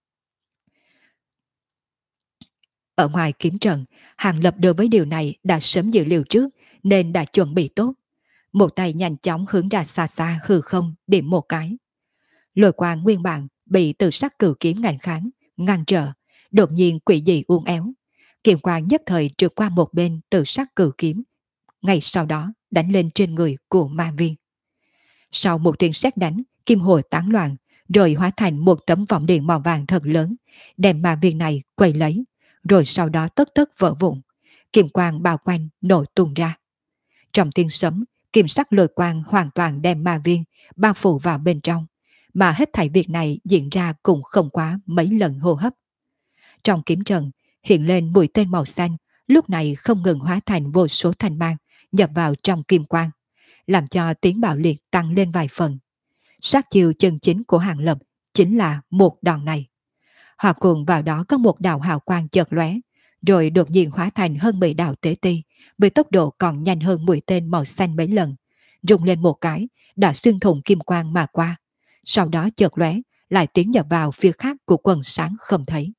Ở ngoài kiếm trận, Hàng Lập đối với điều này đã sớm dự liệu trước nên đã chuẩn bị tốt. Một tay nhanh chóng hướng ra xa xa hư không điểm một cái. Lôi quang nguyên bản bị từ sắc cử kiếm ngăn kháng, ngăn trở, đột nhiên quỷ dị uốn éo. Kiếm quang nhất thời trượt qua một bên từ sắc cử kiếm, ngay sau đó đánh lên trên người của ma viên. Sau một tiếng sét đánh, kim hồi tán loạn, rồi hóa thành một tấm vòng điện màu vàng thật lớn, đem ma viên này quay lấy, rồi sau đó tất tất vỡ vụn, kim quang bao quanh nổ tung ra. Trong tiếng sấm, kim sắc lôi quang hoàn toàn đem ma viên bao phủ vào bên trong, mà hết thảy việc này diễn ra cũng không quá mấy lần hô hấp. Trong kiếm trận hiện lên mũi tên màu xanh, lúc này không ngừng hóa thành vô số thanh mang nhập vào trong kim quang, làm cho tiếng bạo liệt tăng lên vài phần. Sát chiêu chân chính của Hàng Lập chính là một đòn này. Hòa cùng vào đó có một đạo hào quang chợt lóe, rồi đột nhiên hóa thành hơn 10 đạo tế ti, với tốc độ còn nhanh hơn mũi tên màu xanh mấy lần. Rung lên một cái, đã xuyên thủng kim quang mà qua. Sau đó chợt lóe, lại tiến nhập vào phía khác của quần sáng không thấy.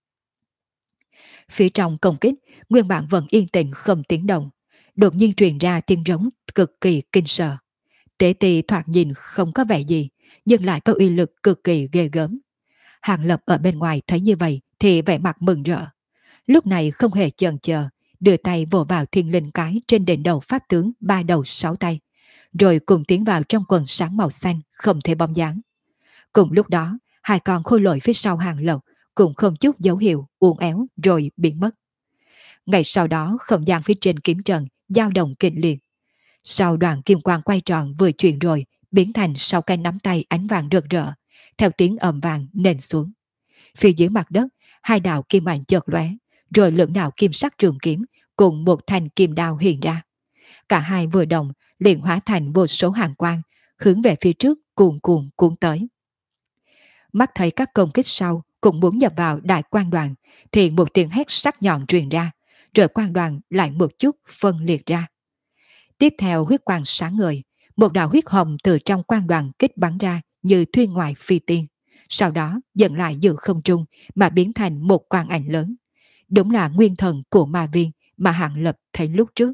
Phía trong công kích, nguyên bản vẫn yên tĩnh không tiếng động, đột nhiên truyền ra tiếng rống cực kỳ kinh sợ. Tế ti thoạt nhìn không có vẻ gì, nhưng lại có uy lực cực kỳ ghê gớm. Hàng Lập ở bên ngoài thấy như vậy thì vẻ mặt mừng rỡ. Lúc này không hề chần chờ, đưa tay vồ vào thiên linh cái trên đỉnh đầu pháp tướng ba đầu sáu tay, rồi cùng tiến vào trong quần sáng màu xanh không thể bóng dáng. Cùng lúc đó, hai con khôi lỗi phía sau Hàng Lập cũng không chút dấu hiệu uốn éo rồi biến mất. Ngày sau đó không gian phía trên kiếm trần dao động kịch liệt. Sau đoạn kim quang quay tròn vừa chuyển rồi biến thành sau cái nắm tay ánh vàng rực rỡ, theo tiếng ầm vàng nền xuống. Phía dưới mặt đất, hai đạo kim ảnh chợt lóe, rồi lưỡng đạo kim sắc trường kiếm cùng một thanh kim đao hiện ra. Cả hai vừa động liền hóa thành vô số hàng quang, hướng về phía trước cuồn cuộn cuốn tới. Mắt thấy các công kích sau cũng muốn nhập vào đại quan đoàn, thì một tiếng hét sắc nhọn truyền ra, rồi quan đoàn lại một chút phân liệt ra. Tiếp theo huyết quang sáng ngời, một đạo huyết hồng từ trong quan đoàn kích bắn ra như thuyền ngoại phi tiên, sau đó dần lại giữa không trung mà biến thành một quang ảnh lớn. Đúng là nguyên thần của ma viên mà Hàng Lập thấy lúc trước.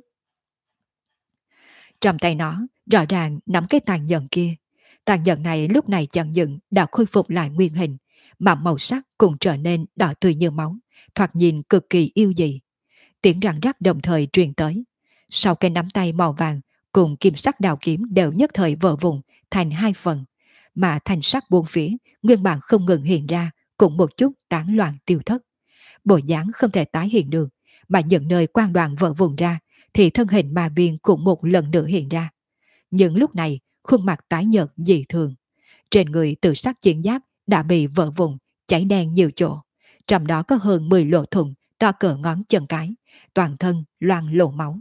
Trong tay nó rõ ràng nắm cái tàn nhẫn kia. Tàn nhẫn này lúc này chẳng những đã khôi phục lại nguyên hình, mà màu sắc cũng trở nên đỏ tươi như máu, thoạt nhìn cực kỳ yêu dị. Tiếng răng rắc đồng thời truyền tới. Sau cái nắm tay màu vàng cùng kim sắc đào kiếm đều nhất thời vỡ vụn thành hai phần, mà thành sắc buông phía nguyên bản không ngừng hiện ra cũng một chút tán loạn tiêu thất. Bộ dáng không thể tái hiện được, mà những nơi quan đoàn vỡ vụn ra thì thân hình ma viên cũng một lần nữa hiện ra. Nhưng lúc này khuôn mặt tái nhợt dị thường, trên người tự sắc chiến giáp đã bị vỡ vụn, cháy đen nhiều chỗ, trong đó có hơn 10 lỗ thủng to cỡ ngón chân cái, toàn thân loang lổ máu.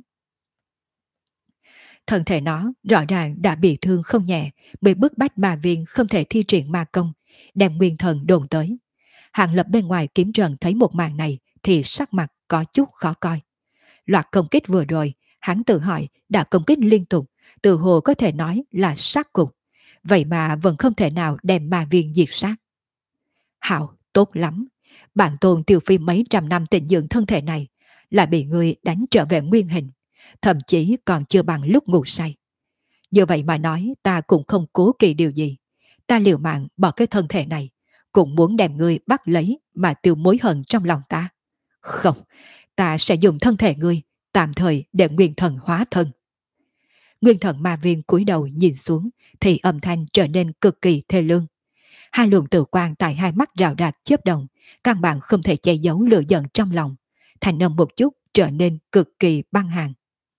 Thân thể nó rõ ràng đã bị thương không nhẹ, bị bức bách ma viên không thể thi triển ma công, đem nguyên thần đồn tới. Hàng Lập bên ngoài kiếm trần thấy một màn này thì sắc mặt có chút khó coi. Loạt công kích vừa rồi, hắn tự hỏi đã công kích liên tục, từ hồ có thể nói là sát cục, vậy mà vẫn không thể nào đem ma viên diệt sát. Hảo, tốt lắm, bản tôn tiêu phi mấy trăm năm tịnh dưỡng thân thể này, lại bị người đánh trở về nguyên hình, thậm chí còn chưa bằng lúc ngủ say. Như vậy mà nói ta cũng không cố kỳ điều gì, ta liều mạng bỏ cái thân thể này, cũng muốn đem ngươi bắt lấy mà tiêu mối hận trong lòng ta. Không, ta sẽ dùng thân thể ngươi tạm thời để nguyên thần hóa thân. Nguyên thần ma viên cúi đầu nhìn xuống thì âm thanh trở nên cực kỳ thê lương. Hai luồng tử quang tại hai mắt rào rạc chớp động, căn bản không thể che giấu lửa giận trong lòng, thành âm một chút trở nên cực kỳ băng hàn.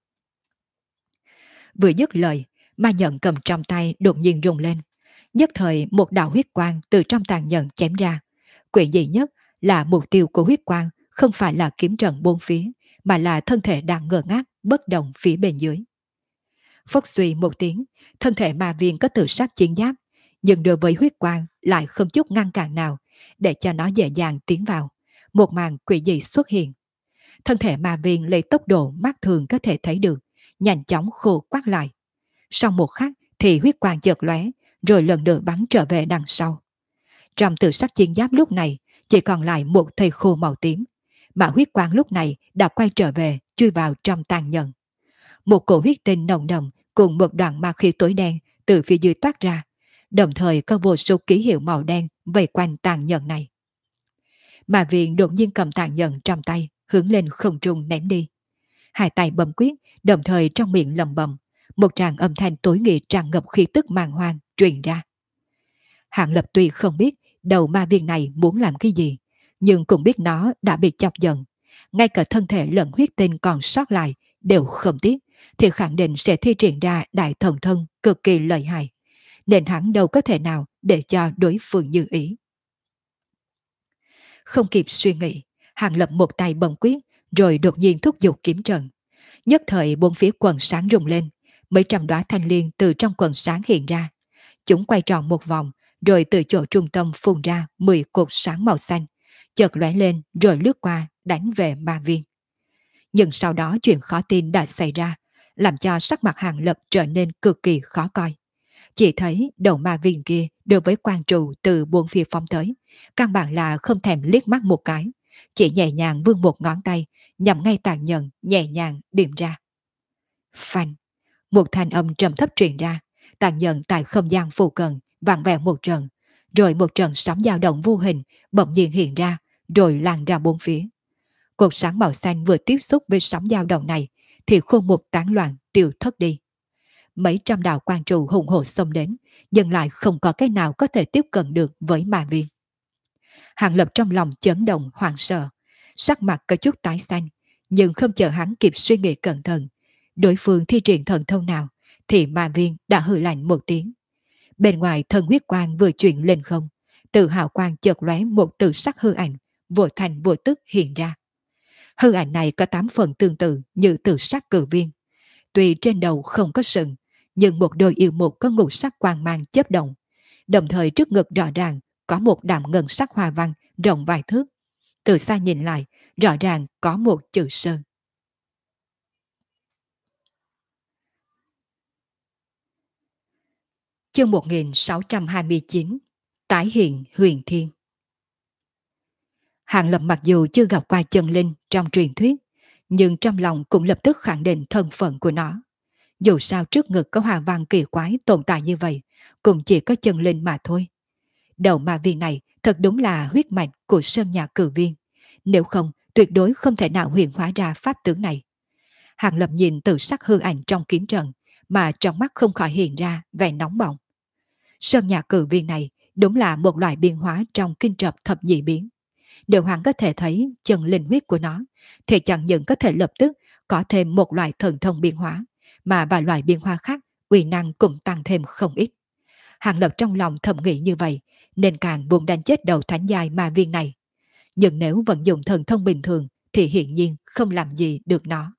Vừa dứt lời, ma nhận cầm trong tay đột nhiên rung lên. Nhất thời một đạo huyết quang từ trong tàn nhận chém ra. Quỷ dị nhất là mục tiêu của huyết quang không phải là kiếm trận bốn phía, mà là thân thể đang ngơ ngác bất động phía bên dưới. Phốc suy một tiếng, thân thể ma viên có tự sắc chiến giáp, nhưng đối với huyết quang lại không chút ngăn cản nào, để cho nó dễ dàng tiến vào. Một màn quỷ dị xuất hiện. Thân thể ma viên lấy tốc độ mắt thường có thể thấy được, nhanh chóng khô quát lại. Sau một khắc thì huyết quang chợt lóe, rồi lần nữa bắn trở về đằng sau. Trong tự sắc chiến giáp lúc này chỉ còn lại một thây khô màu tím, mà huyết quang lúc này đã quay trở về, chui vào trong tàn nhận. Một cổ huyết tinh nồng đậm cùng một đoạn ma khí tối đen từ phía dưới toát ra, đồng thời có vô số ký hiệu màu đen vây quanh tàn nhận này. Mà viện đột nhiên cầm tàn nhận trong tay, hướng lên không trung ném đi. Hai tay bấm quyết, đồng thời trong miệng lẩm bẩm, một tràng âm thanh tối nghị tràn ngập khí tức màng hoang truyền ra. Hạng Lập tuy không biết đầu ma viên này muốn làm cái gì, nhưng cũng biết nó đã bị chọc giận. Ngay cả thân thể lẫn huyết tinh còn sót lại đều không tiếc, thì khẳng định sẽ thi triển ra đại thần thân cực kỳ lợi hại, nên hắn đâu có thể nào để cho đối phương như ý. Không kịp suy nghĩ, Hàng Lập một tay bấm quyết, rồi đột nhiên thúc giục kiếm trận. Nhất thời bốn phía quần sáng rung lên, mấy trăm đóa thanh liên từ trong quần sáng hiện ra. Chúng quay tròn một vòng, rồi từ chỗ trung tâm phun ra 10 cột sáng màu xanh, chợt lóe lên rồi lướt qua đánh về ma viên. Nhưng sau đó chuyện khó tin đã xảy ra, làm cho sắc mặt Hàng Lập trở nên cực kỳ khó coi. Chỉ thấy đầu ma viên kia đối với quang trụ từ buông phía phóng tới, căn bản là không thèm liếc mắt một cái, chỉ nhẹ nhàng vươn một ngón tay, nhằm ngay tàn nhẫn nhẹ nhàng điểm ra. Phanh, một thanh âm trầm thấp truyền ra, tàn nhẫn tại không gian phù cận vặn vẹo một trận, rồi một trận sóng dao động vô hình bỗng nhiên hiện ra, rồi lan ra bốn phía. Cột sáng màu xanh vừa tiếp xúc với sóng dao động này thì khuôn mục tán loạn tiêu thất đi. Mấy trăm đạo quan trụ hùng hổ xông đến, nhưng lại không có cái nào có thể tiếp cận được với ma viên. Hàng Lập trong lòng chấn động hoảng sợ, sắc mặt có chút tái xanh, nhưng không chờ hắn kịp suy nghĩ cẩn thận, đối phương thi triển thần thông nào thì ma viên đã hừ lạnh một tiếng. Bên ngoài thần huyết quang vừa chuyển lên không, từ hào quang chợt lóe một từ sắc hư ảnh, vô thành vô tức hiện ra. Hư ảnh này có 8 phần tương tự như từ sắc cử viên. Tuy trên đầu không có sừng, nhưng một đôi yêu mục có ngũ sắc quang mang chớp động. Đồng thời trước ngực rõ ràng có một đạm ngân sắc hoa văn rộng vài thước. Từ xa nhìn lại, rõ ràng có một chữ sơn. Chương 1629, Tái hiện huyền thiên. Hàng Lập mặc dù chưa gặp qua chân linh trong truyền thuyết, nhưng trong lòng cũng lập tức khẳng định thân phận của nó. Dù sao trước ngực có hoa văn kỳ quái tồn tại như vậy, cũng chỉ có chân linh mà thôi. Đầu ma viên này thật đúng là huyết mạch của sơn nhà cử viên. Nếu không, tuyệt đối không thể nào huyền hóa ra pháp tướng này. Hàng Lập nhìn từ sắc hư ảnh trong kiếm trận, mà trong mắt không khỏi hiện ra vẻ nóng bỏng. Sơn nhà cử viên này đúng là một loại biến hóa trong kinh trập thập nhị biến. Nếu hắn có thể thấy chân linh huyết của nó, thì chẳng những có thể lập tức có thêm một loại thần thông biến hóa, mà vài loại biến hóa khác uy năng cũng tăng thêm không ít. Hàng Lập trong lòng thầm nghĩ như vậy, nên càng buồn đánh chết đầu thánh giai ma viên này. Nhưng nếu vận dụng thần thông bình thường thì hiển nhiên không làm gì được nó.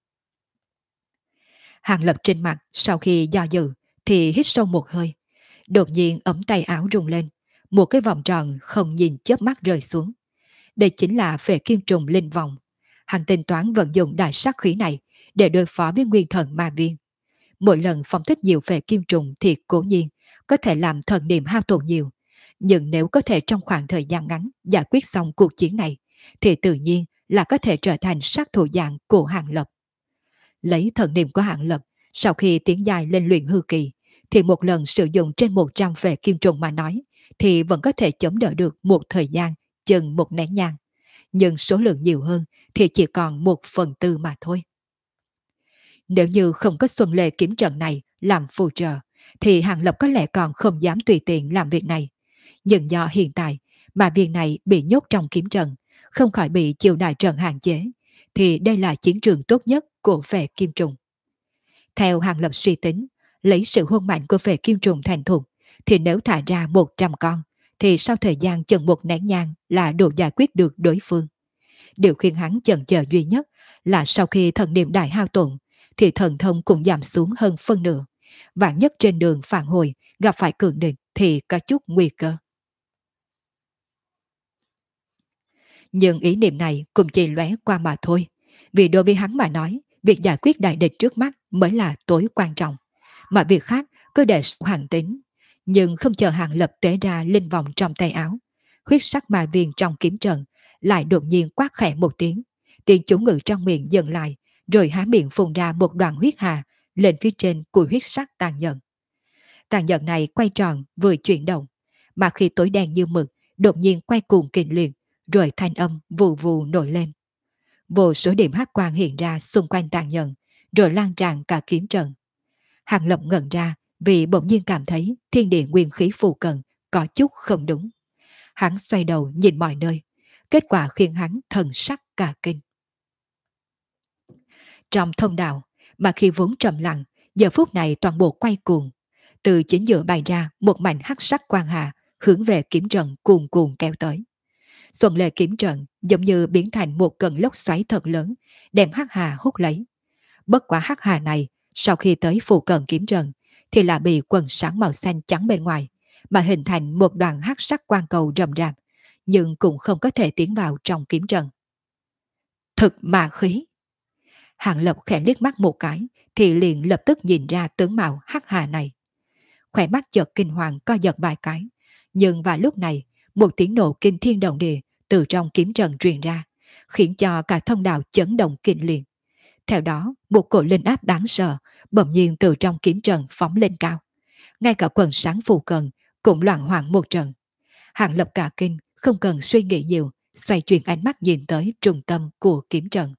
Hàng Lập trên mặt sau khi do dự thì hít sâu một hơi. Đột nhiên ống tay áo rung lên, một cái vòng tròn không nhìn chớp mắt rơi xuống. Đây chính là phệ kim trùng linh vòng. Hàng tính toán vận dụng đại sát khí này để đối phó với nguyên thần ma viên. Mỗi lần phóng thích nhiều phệ kim trùng thì cố nhiên có thể làm thần niệm hao tổn nhiều. Nhưng nếu có thể trong khoảng thời gian ngắn giải quyết xong cuộc chiến này, thì tự nhiên là có thể trở thành sát thủ dạng của Hàng Lập. Lấy thần niệm của Hàng Lập, sau khi tiến dài lên luyện hư kỳ, thì một lần sử dụng trên 100 phệ kim trùng mà nói, thì vẫn có thể chống đỡ được một thời gian, chừng một nén nhang. Nhưng số lượng nhiều hơn thì chỉ còn 1/4 mà thôi. Nếu như không có Xuân Lê kiếm trận này làm phù trợ, thì Hàng Lập có lẽ còn không dám tùy tiện làm việc này. Nhưng do hiện tại mà việc này bị nhốt trong kiếm trận, không khỏi bị chiêu đại trận hạn chế, thì đây là chiến trường tốt nhất của phệ kim trùng. Theo Hàng Lập suy tính, lấy sự hung mạnh của phệ kim trùng thành thục, thì nếu thả ra 100 con, thì sau thời gian chừng một nén nhang là đủ giải quyết được đối phương. Điều khiến hắn chần chờ duy nhất là sau khi thần niệm đại hao tổn, thì thần thông cũng giảm xuống hơn phân nửa. Vạn nhất trên đường phản hồi gặp phải cường địch thì có chút nguy cơ. Nhưng ý niệm này cũng chỉ lóe qua mà thôi. Vì đối với hắn mà nói, việc giải quyết đại địch trước mắt mới là tối quan trọng. Mà việc khác cứ để hàng tính. Nhưng không chờ Hàng Lập tế ra linh vòng trong tay áo. Huyết sắc ma viên trong kiếm trận lại đột nhiên quát khẽ một tiếng. Tiếng chú ngự trong miệng dừng lại, rồi há miệng phun ra một đoàn huyết hà lên phía trên của huyết sắc tàn nhẫn. Tàn nhẫn này quay tròn vừa chuyển động, mà khi tối đen như mực đột nhiên quay cuồng kịch liệt, rồi thanh âm vù vù nổi lên. Vô số điểm hắc quang hiện ra xung quanh tàn nhẫn, rồi lan tràn cả kiếm trận. Hàng Lập ngẩn ra vì bỗng nhiên cảm thấy thiên địa nguyên khí phù cận có chút không đúng. Hắn xoay đầu nhìn mọi nơi, kết quả khiến hắn thần sắc cả kinh. Trong thông đạo, mà khi vốn trầm lặng, giờ phút này toàn bộ quay cuồng. Từ chính giữa bay ra một mảnh hắc sắc quang hà hướng về kiếm trận cuồn cuồn kéo tới. Xuân lệ kiếm trận giống như biến thành một cơn lốc xoáy thật lớn, đem hắc hà hút lấy. Bất quả hắc hà này Sau khi tới phụ cận kiếm trận, thì là bị quần sáng màu xanh trắng bên ngoài, mà hình thành một đoàn hắc sắc quang cầu rầm rạp, nhưng cũng không có thể tiến vào trong kiếm trận. Thực ma khí. Hàng Lập khẽ liếc mắt một cái, thì liền lập tức nhìn ra tướng mạo hắc hà này. Khỏe mắt chợt kinh hoàng co giật vài cái, nhưng vào lúc này, một tiếng nổ kinh thiên động địa từ trong kiếm trận truyền ra, khiến cho cả thông đạo chấn động kinh liệt. Theo đó, một cổ linh áp đáng sợ bỗng nhiên từ trong kiếm trận phóng lên cao. Ngay cả quần sáng phù cận cũng loạn hoảng một trận. Hàng Lập cả kinh, không cần suy nghĩ nhiều, xoay chuyển ánh mắt nhìn tới trung tâm của kiếm trận.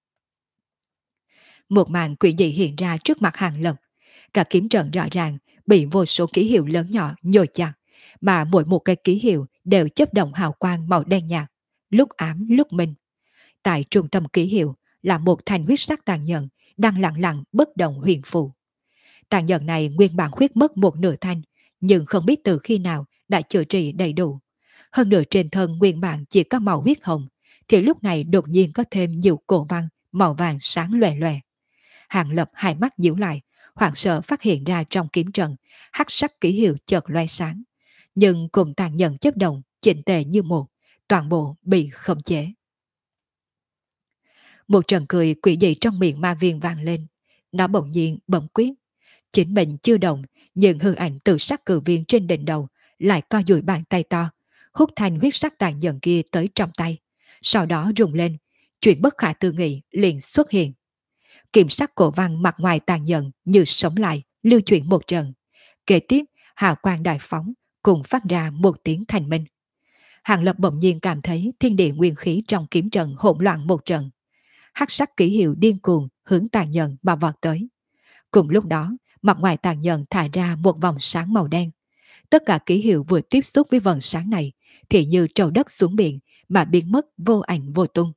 Một màn quỷ dị hiện ra trước mặt Hàng Lập. Cả kiếm trận rõ ràng bị vô số ký hiệu lớn nhỏ nhồi chặt, mà mỗi một cái ký hiệu đều chớp động hào quang màu đen nhạt, lúc ám lúc minh. Tại trung tâm ký hiệu là một thanh huyết sắc tàn nhẫn đang lặng lặng bất động huyền phù. Tàn nhẫn này nguyên bản khuyết mất một nửa thanh, nhưng không biết từ khi nào đã chữa trị đầy đủ. Hơn nữa trên thân nguyên bản chỉ có màu huyết hồng, thì lúc này đột nhiên có thêm nhiều cổ văn màu vàng sáng loè loè. Hàng Lập hai mắt nhíu lại, hoảng sợ phát hiện ra trong kiếm trận, hắc sắc ký hiệu chợt loe sáng, nhưng cùng tàn nhẫn chấp động, chỉnh tề như một, toàn bộ bị khống chế. Một trận cười quỷ dị trong miệng ma viên vang lên, nó bỗng nhiên bấm quyết. Chính mình chưa động, nhưng hư ảnh từ sắc cử viên trên đỉnh đầu lại co duỗi bàn tay to, hút thành huyết sắc tàn nhẫn kia tới trong tay, sau đó rung lên, chuyện bất khả tư nghị liền xuất hiện. Kiểm sắc cổ văn mặt ngoài tàn nhẫn như sống lại, lưu chuyển một trận. Kế tiếp, hào quang đại phóng, cùng phát ra một tiếng thành minh. Hàng Lập bỗng nhiên cảm thấy thiên địa nguyên khí trong kiếm trận hỗn loạn một trận. Hắc sắc ký hiệu điên cuồng hướng tàn nhẫn mà vọt tới. Cùng lúc đó, mặt ngoài tàn nhẫn thả ra một vòng sáng màu đen. Tất cả ký hiệu vừa tiếp xúc với vầng sáng này thì như trầu đất xuống biển mà biến mất vô ảnh vô tung.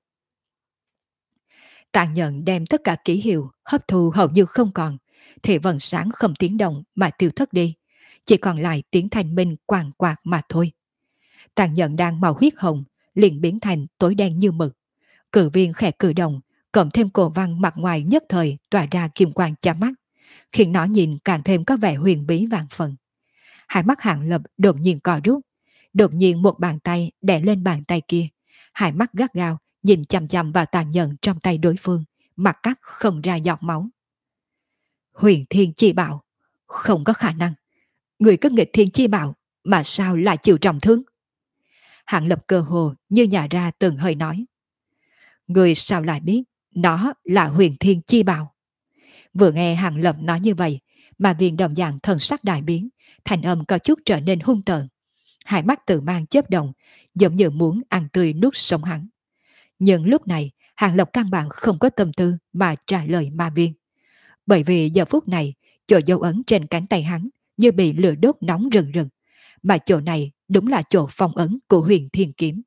Tàn nhẫn đem tất cả ký hiệu hấp thu hầu như không còn, thì vầng sáng không tiếng động mà tiêu thất đi, chỉ còn lại tiếng thanh minh quàng quạt mà thôi. Tàn nhẫn đang màu huyết hồng liền biến thành tối đen như mực. Cử viên khẽ cử động, cộng thêm cổ văn mặt ngoài nhất thời tỏa ra kim quang chói mắt, khiến nó nhìn càng thêm có vẻ huyền bí vạn phần. Hai mắt Hàng Lập đột nhiên co rút, đột nhiên một bàn tay đè lên bàn tay kia, hai mắt gắt gao nhìn chằm chằm vào tàn nhẫn trong tay đối phương, mặt cắt không ra giọt máu. Huyền Thiên Chi Bảo, không có khả năng. Người có nghịch thiên chi bảo mà sao lại chịu trọng thương? Hạng Lập cơ hồ như nhả ra từng hơi nói. Người sao lại biết nó là huyền thiên chi bảo? Vừa nghe Hạng Lập nói như vậy, mà viên đồng dạng thần sắc đại biến, thành âm có chút trở nên hung tợn. Hai mắt tự mang chớp động, giống như muốn ăn tươi nuốt sống hắn. Nhưng lúc này, Hạng Lập căn bản không có tâm tư mà trả lời ma viên. Bởi vì giờ phút này, chỗ dấu ấn trên cánh tay hắn như bị lửa đốt nóng rừng rừng, mà chỗ này đúng là chỗ phong ấn của huyền thiên kiếm.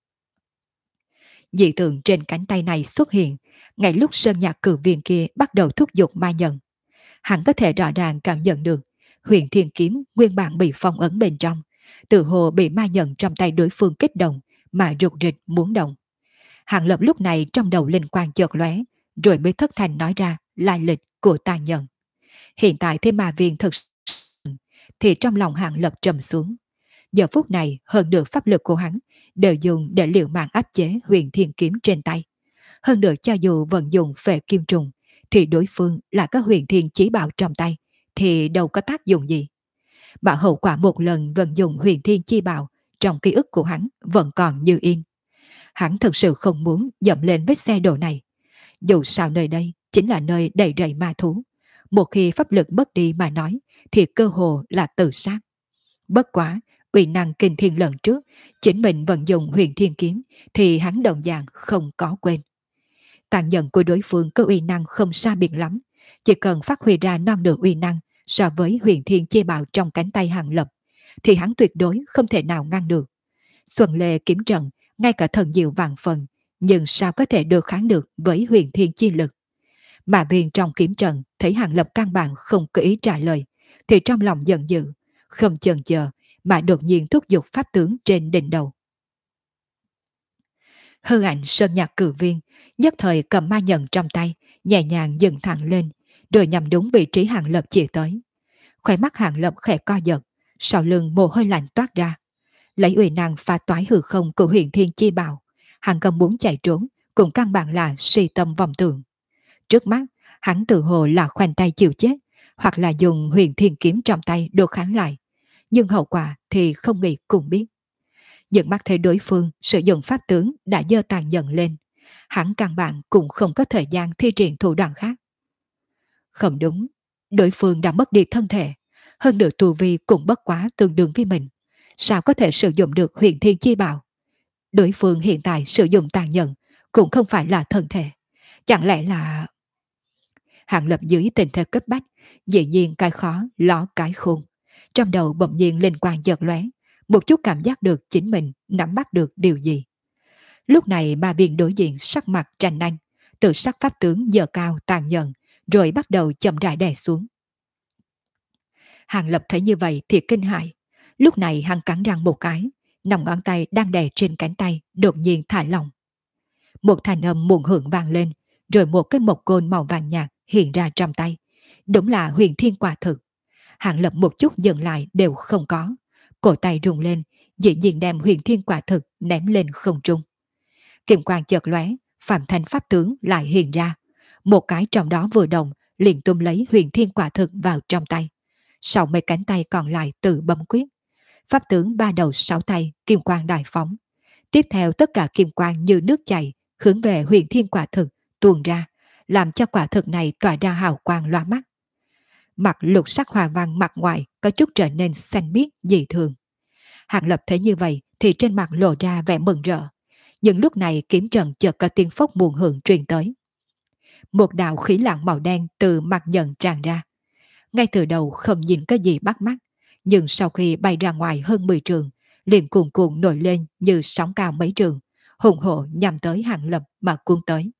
Dị tượng trên cánh tay này xuất hiện ngay lúc sơn nhạc cử viên kia bắt đầu thúc giục ma nhận. Hắn có thể rõ ràng cảm nhận được huyền thiên kiếm nguyên bản bị phong ấn bên trong, tự hồ bị ma nhận trong tay đối phương kích động mà rụt rịch muốn động. Hạng Lập lúc này trong đầu linh quang chợt lóe, rồi mới thất thành nói ra lai lịch của tà nhận. Hiện tại thế mà viên thực thì trong lòng Hạng Lập trầm xuống. Giờ phút này hơn nửa pháp lực của hắn đều dùng để liều mạng áp chế huyền thiên kiếm trên tay. Hơn nữa cho dù vận dụng phệ kim trùng thì đối phương là có huyền thiên chí bảo trong tay thì đâu có tác dụng gì. Mà hậu quả một lần vận dụng huyền thiên chi bảo trong ký ức của hắn vẫn còn như in. Hắn thực sự không muốn dậm lên vết xe đổ này. Dù sao nơi đây chính là nơi đầy rẫy ma thú. Một khi pháp lực mất đi mà nói thì cơ hồ là tự sát. Bất quá, uy năng kinh thiên lần trước, chính mình vận dụng huyền thiên kiếm thì hắn đồng dạng không có quên. Tàn nhận của đối phương có uy năng không xa biệt lắm, chỉ cần phát huy ra non nửa uy năng so với huyền thiên chi bảo trong cánh tay Hạng Lập, thì hắn tuyệt đối không thể nào ngăn được. Xuân Lê kiếm trận, ngay cả thần diệu vạn phần, nhưng sao có thể được kháng được với huyền thiên chi lực. Mà viên trong kiếm trận thấy Hạng Lập căn bản không có ý trả lời, thì trong lòng giận dữ, không chần chờ mà đột nhiên thúc giục pháp tướng trên đỉnh đầu. Hư ảnh sơn nhạc cử viên nhất thời cầm ma nhận trong tay, nhẹ nhàng dựng thẳng lên, rồi nhằm đúng vị trí Hàng Lập chỉ tới. Khóe mắt Hàng Lập khẽ co giật, sau lưng mồ hôi lạnh toát ra. Lấy uy năng phá toái hư không của Huyền Thiên Chi Bảo, hắn không muốn chạy trốn, cũng căn bản là suy tâm vọng tưởng. Trước mắt, hắn tự hồ là khoanh tay chịu chết, hoặc là dùng Huyền Thiên Kiếm trong tay đối kháng lại. Nhưng hậu quả thì không nghĩ cũng biết. Nhưng mắt thấy đối phương sử dụng pháp tướng đã dơ tàn nhận lên, hắn căn bản cũng không có thời gian thi triển thủ đoạn khác. Không đúng, đối phương đã mất đi thân thể, hơn nữa tu vi cũng bất quá tương đương với mình. Sao có thể sử dụng được Huyền Thiên Chi Bảo? Đối phương hiện tại sử dụng tàn nhẫn cũng không phải là thân thể. Chẳng lẽ là... Hạng Lập dưới tình thế cấp bách, dĩ nhiên cái khó ló cái khôn. Trong đầu bỗng nhiên linh quang chợt lóe, một chút cảm giác được chính mình nắm bắt được điều gì. Lúc này Ma Viên đối diện sắc mặt tranh anh, từ sắc pháp tướng dơ cao tàn nhẫn, rồi bắt đầu chậm rãi đè xuống. Hàng Lập thấy như vậy thì kinh hãi. Lúc này hắn cắn răng một cái, nòng ngón tay đang đè trên cánh tay đột nhiên thả lỏng. Một thanh âm muộn hưởng vang lên, rồi một cái mộc côn màu vàng nhạt hiện ra trong tay. Đúng là Huyền Thiên quả thực. Hàng Lập một chút dừng lại đều không có. Cổ tay rung lên, dĩ nhiên đem Huyền Thiên quả thực ném lên không trung. Kiếm quang chợt lóe, Phạm Thanh pháp tướng lại hiện ra. Một cái trong đó vừa động, liền tung lấy Huyền Thiên quả thực vào trong tay. Sau mấy cánh tay còn lại tự bấm quyết. Pháp tướng ba đầu sáu tay, kim quang đại phóng. Tiếp theo tất cả kim quang như nước chảy, hướng về Huyền Thiên quả thực tuôn ra, làm cho quả thực này tỏa ra hào quang loa mắt. Mặt lục sắc hoa văn mặt ngoài có chút trở nên xanh biếc dị thường. Hạng Lập thấy như vậy thì trên mặt lộ ra vẻ mừng rỡ. Nhưng lúc này kiếm trận chợt có tiếng phốc muộn hưởng truyền tới. Một đạo khí lạng màu đen từ mặt nhận tràn ra. Ngay từ đầu không nhìn có gì bắt mắt, nhưng sau khi bay ra ngoài hơn 10 trường, liền cuồn cuộn nổi lên như sóng cao mấy trường, hùng hộ nhằm tới Hạng Lập mà cuốn tới.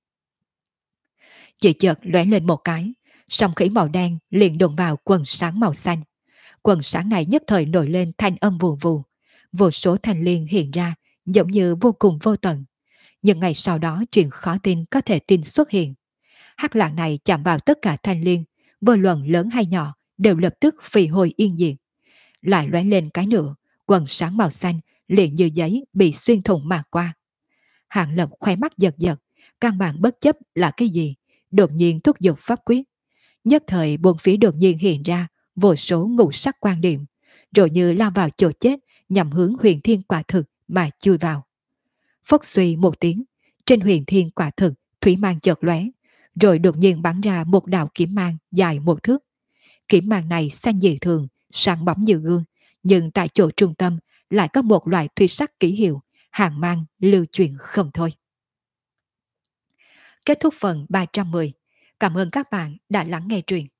Chỉ chợt lóe lên một cái, sóng khí màu đen liền đụng vào quần sáng màu xanh. Quần sáng này nhất thời nổi lên thanh âm vù vù, vô số thanh liên hiện ra, giống như vô cùng vô tận. Nhưng ngày sau đó chuyện khó tin có thể tin xuất hiện. Hắc lạc này chạm vào tất cả thanh liên, vô luận lớn hay nhỏ, đều lập tức phì hồi yên diệt. Lại lóe lên cái nữa, quần sáng màu xanh liền như giấy bị xuyên thủng mà qua. Hạng Lập khoe mắt giật giật, căn bản bất chấp là cái gì, đột nhiên thúc giục pháp quyết. Nhất thời bốn phía đột nhiên hiện ra vô số ngũ sắc quan điểm, rồi như lao vào chỗ chết nhằm hướng Huyền Thiên quả thực mà chui vào. Phất suy một tiếng, trên Huyền Thiên quả thực thủy mang chợt lóe, rồi đột nhiên bắn ra một đạo kiếm mang dài một thước. Kiếm mang này xanh dị thường, sáng bóng như gương, nhưng tại chỗ trung tâm lại có một loại thủy sắc ký hiệu, hàng mang lưu chuyển không thôi. Kết thúc phần 310. Cảm ơn các bạn đã lắng nghe truyện.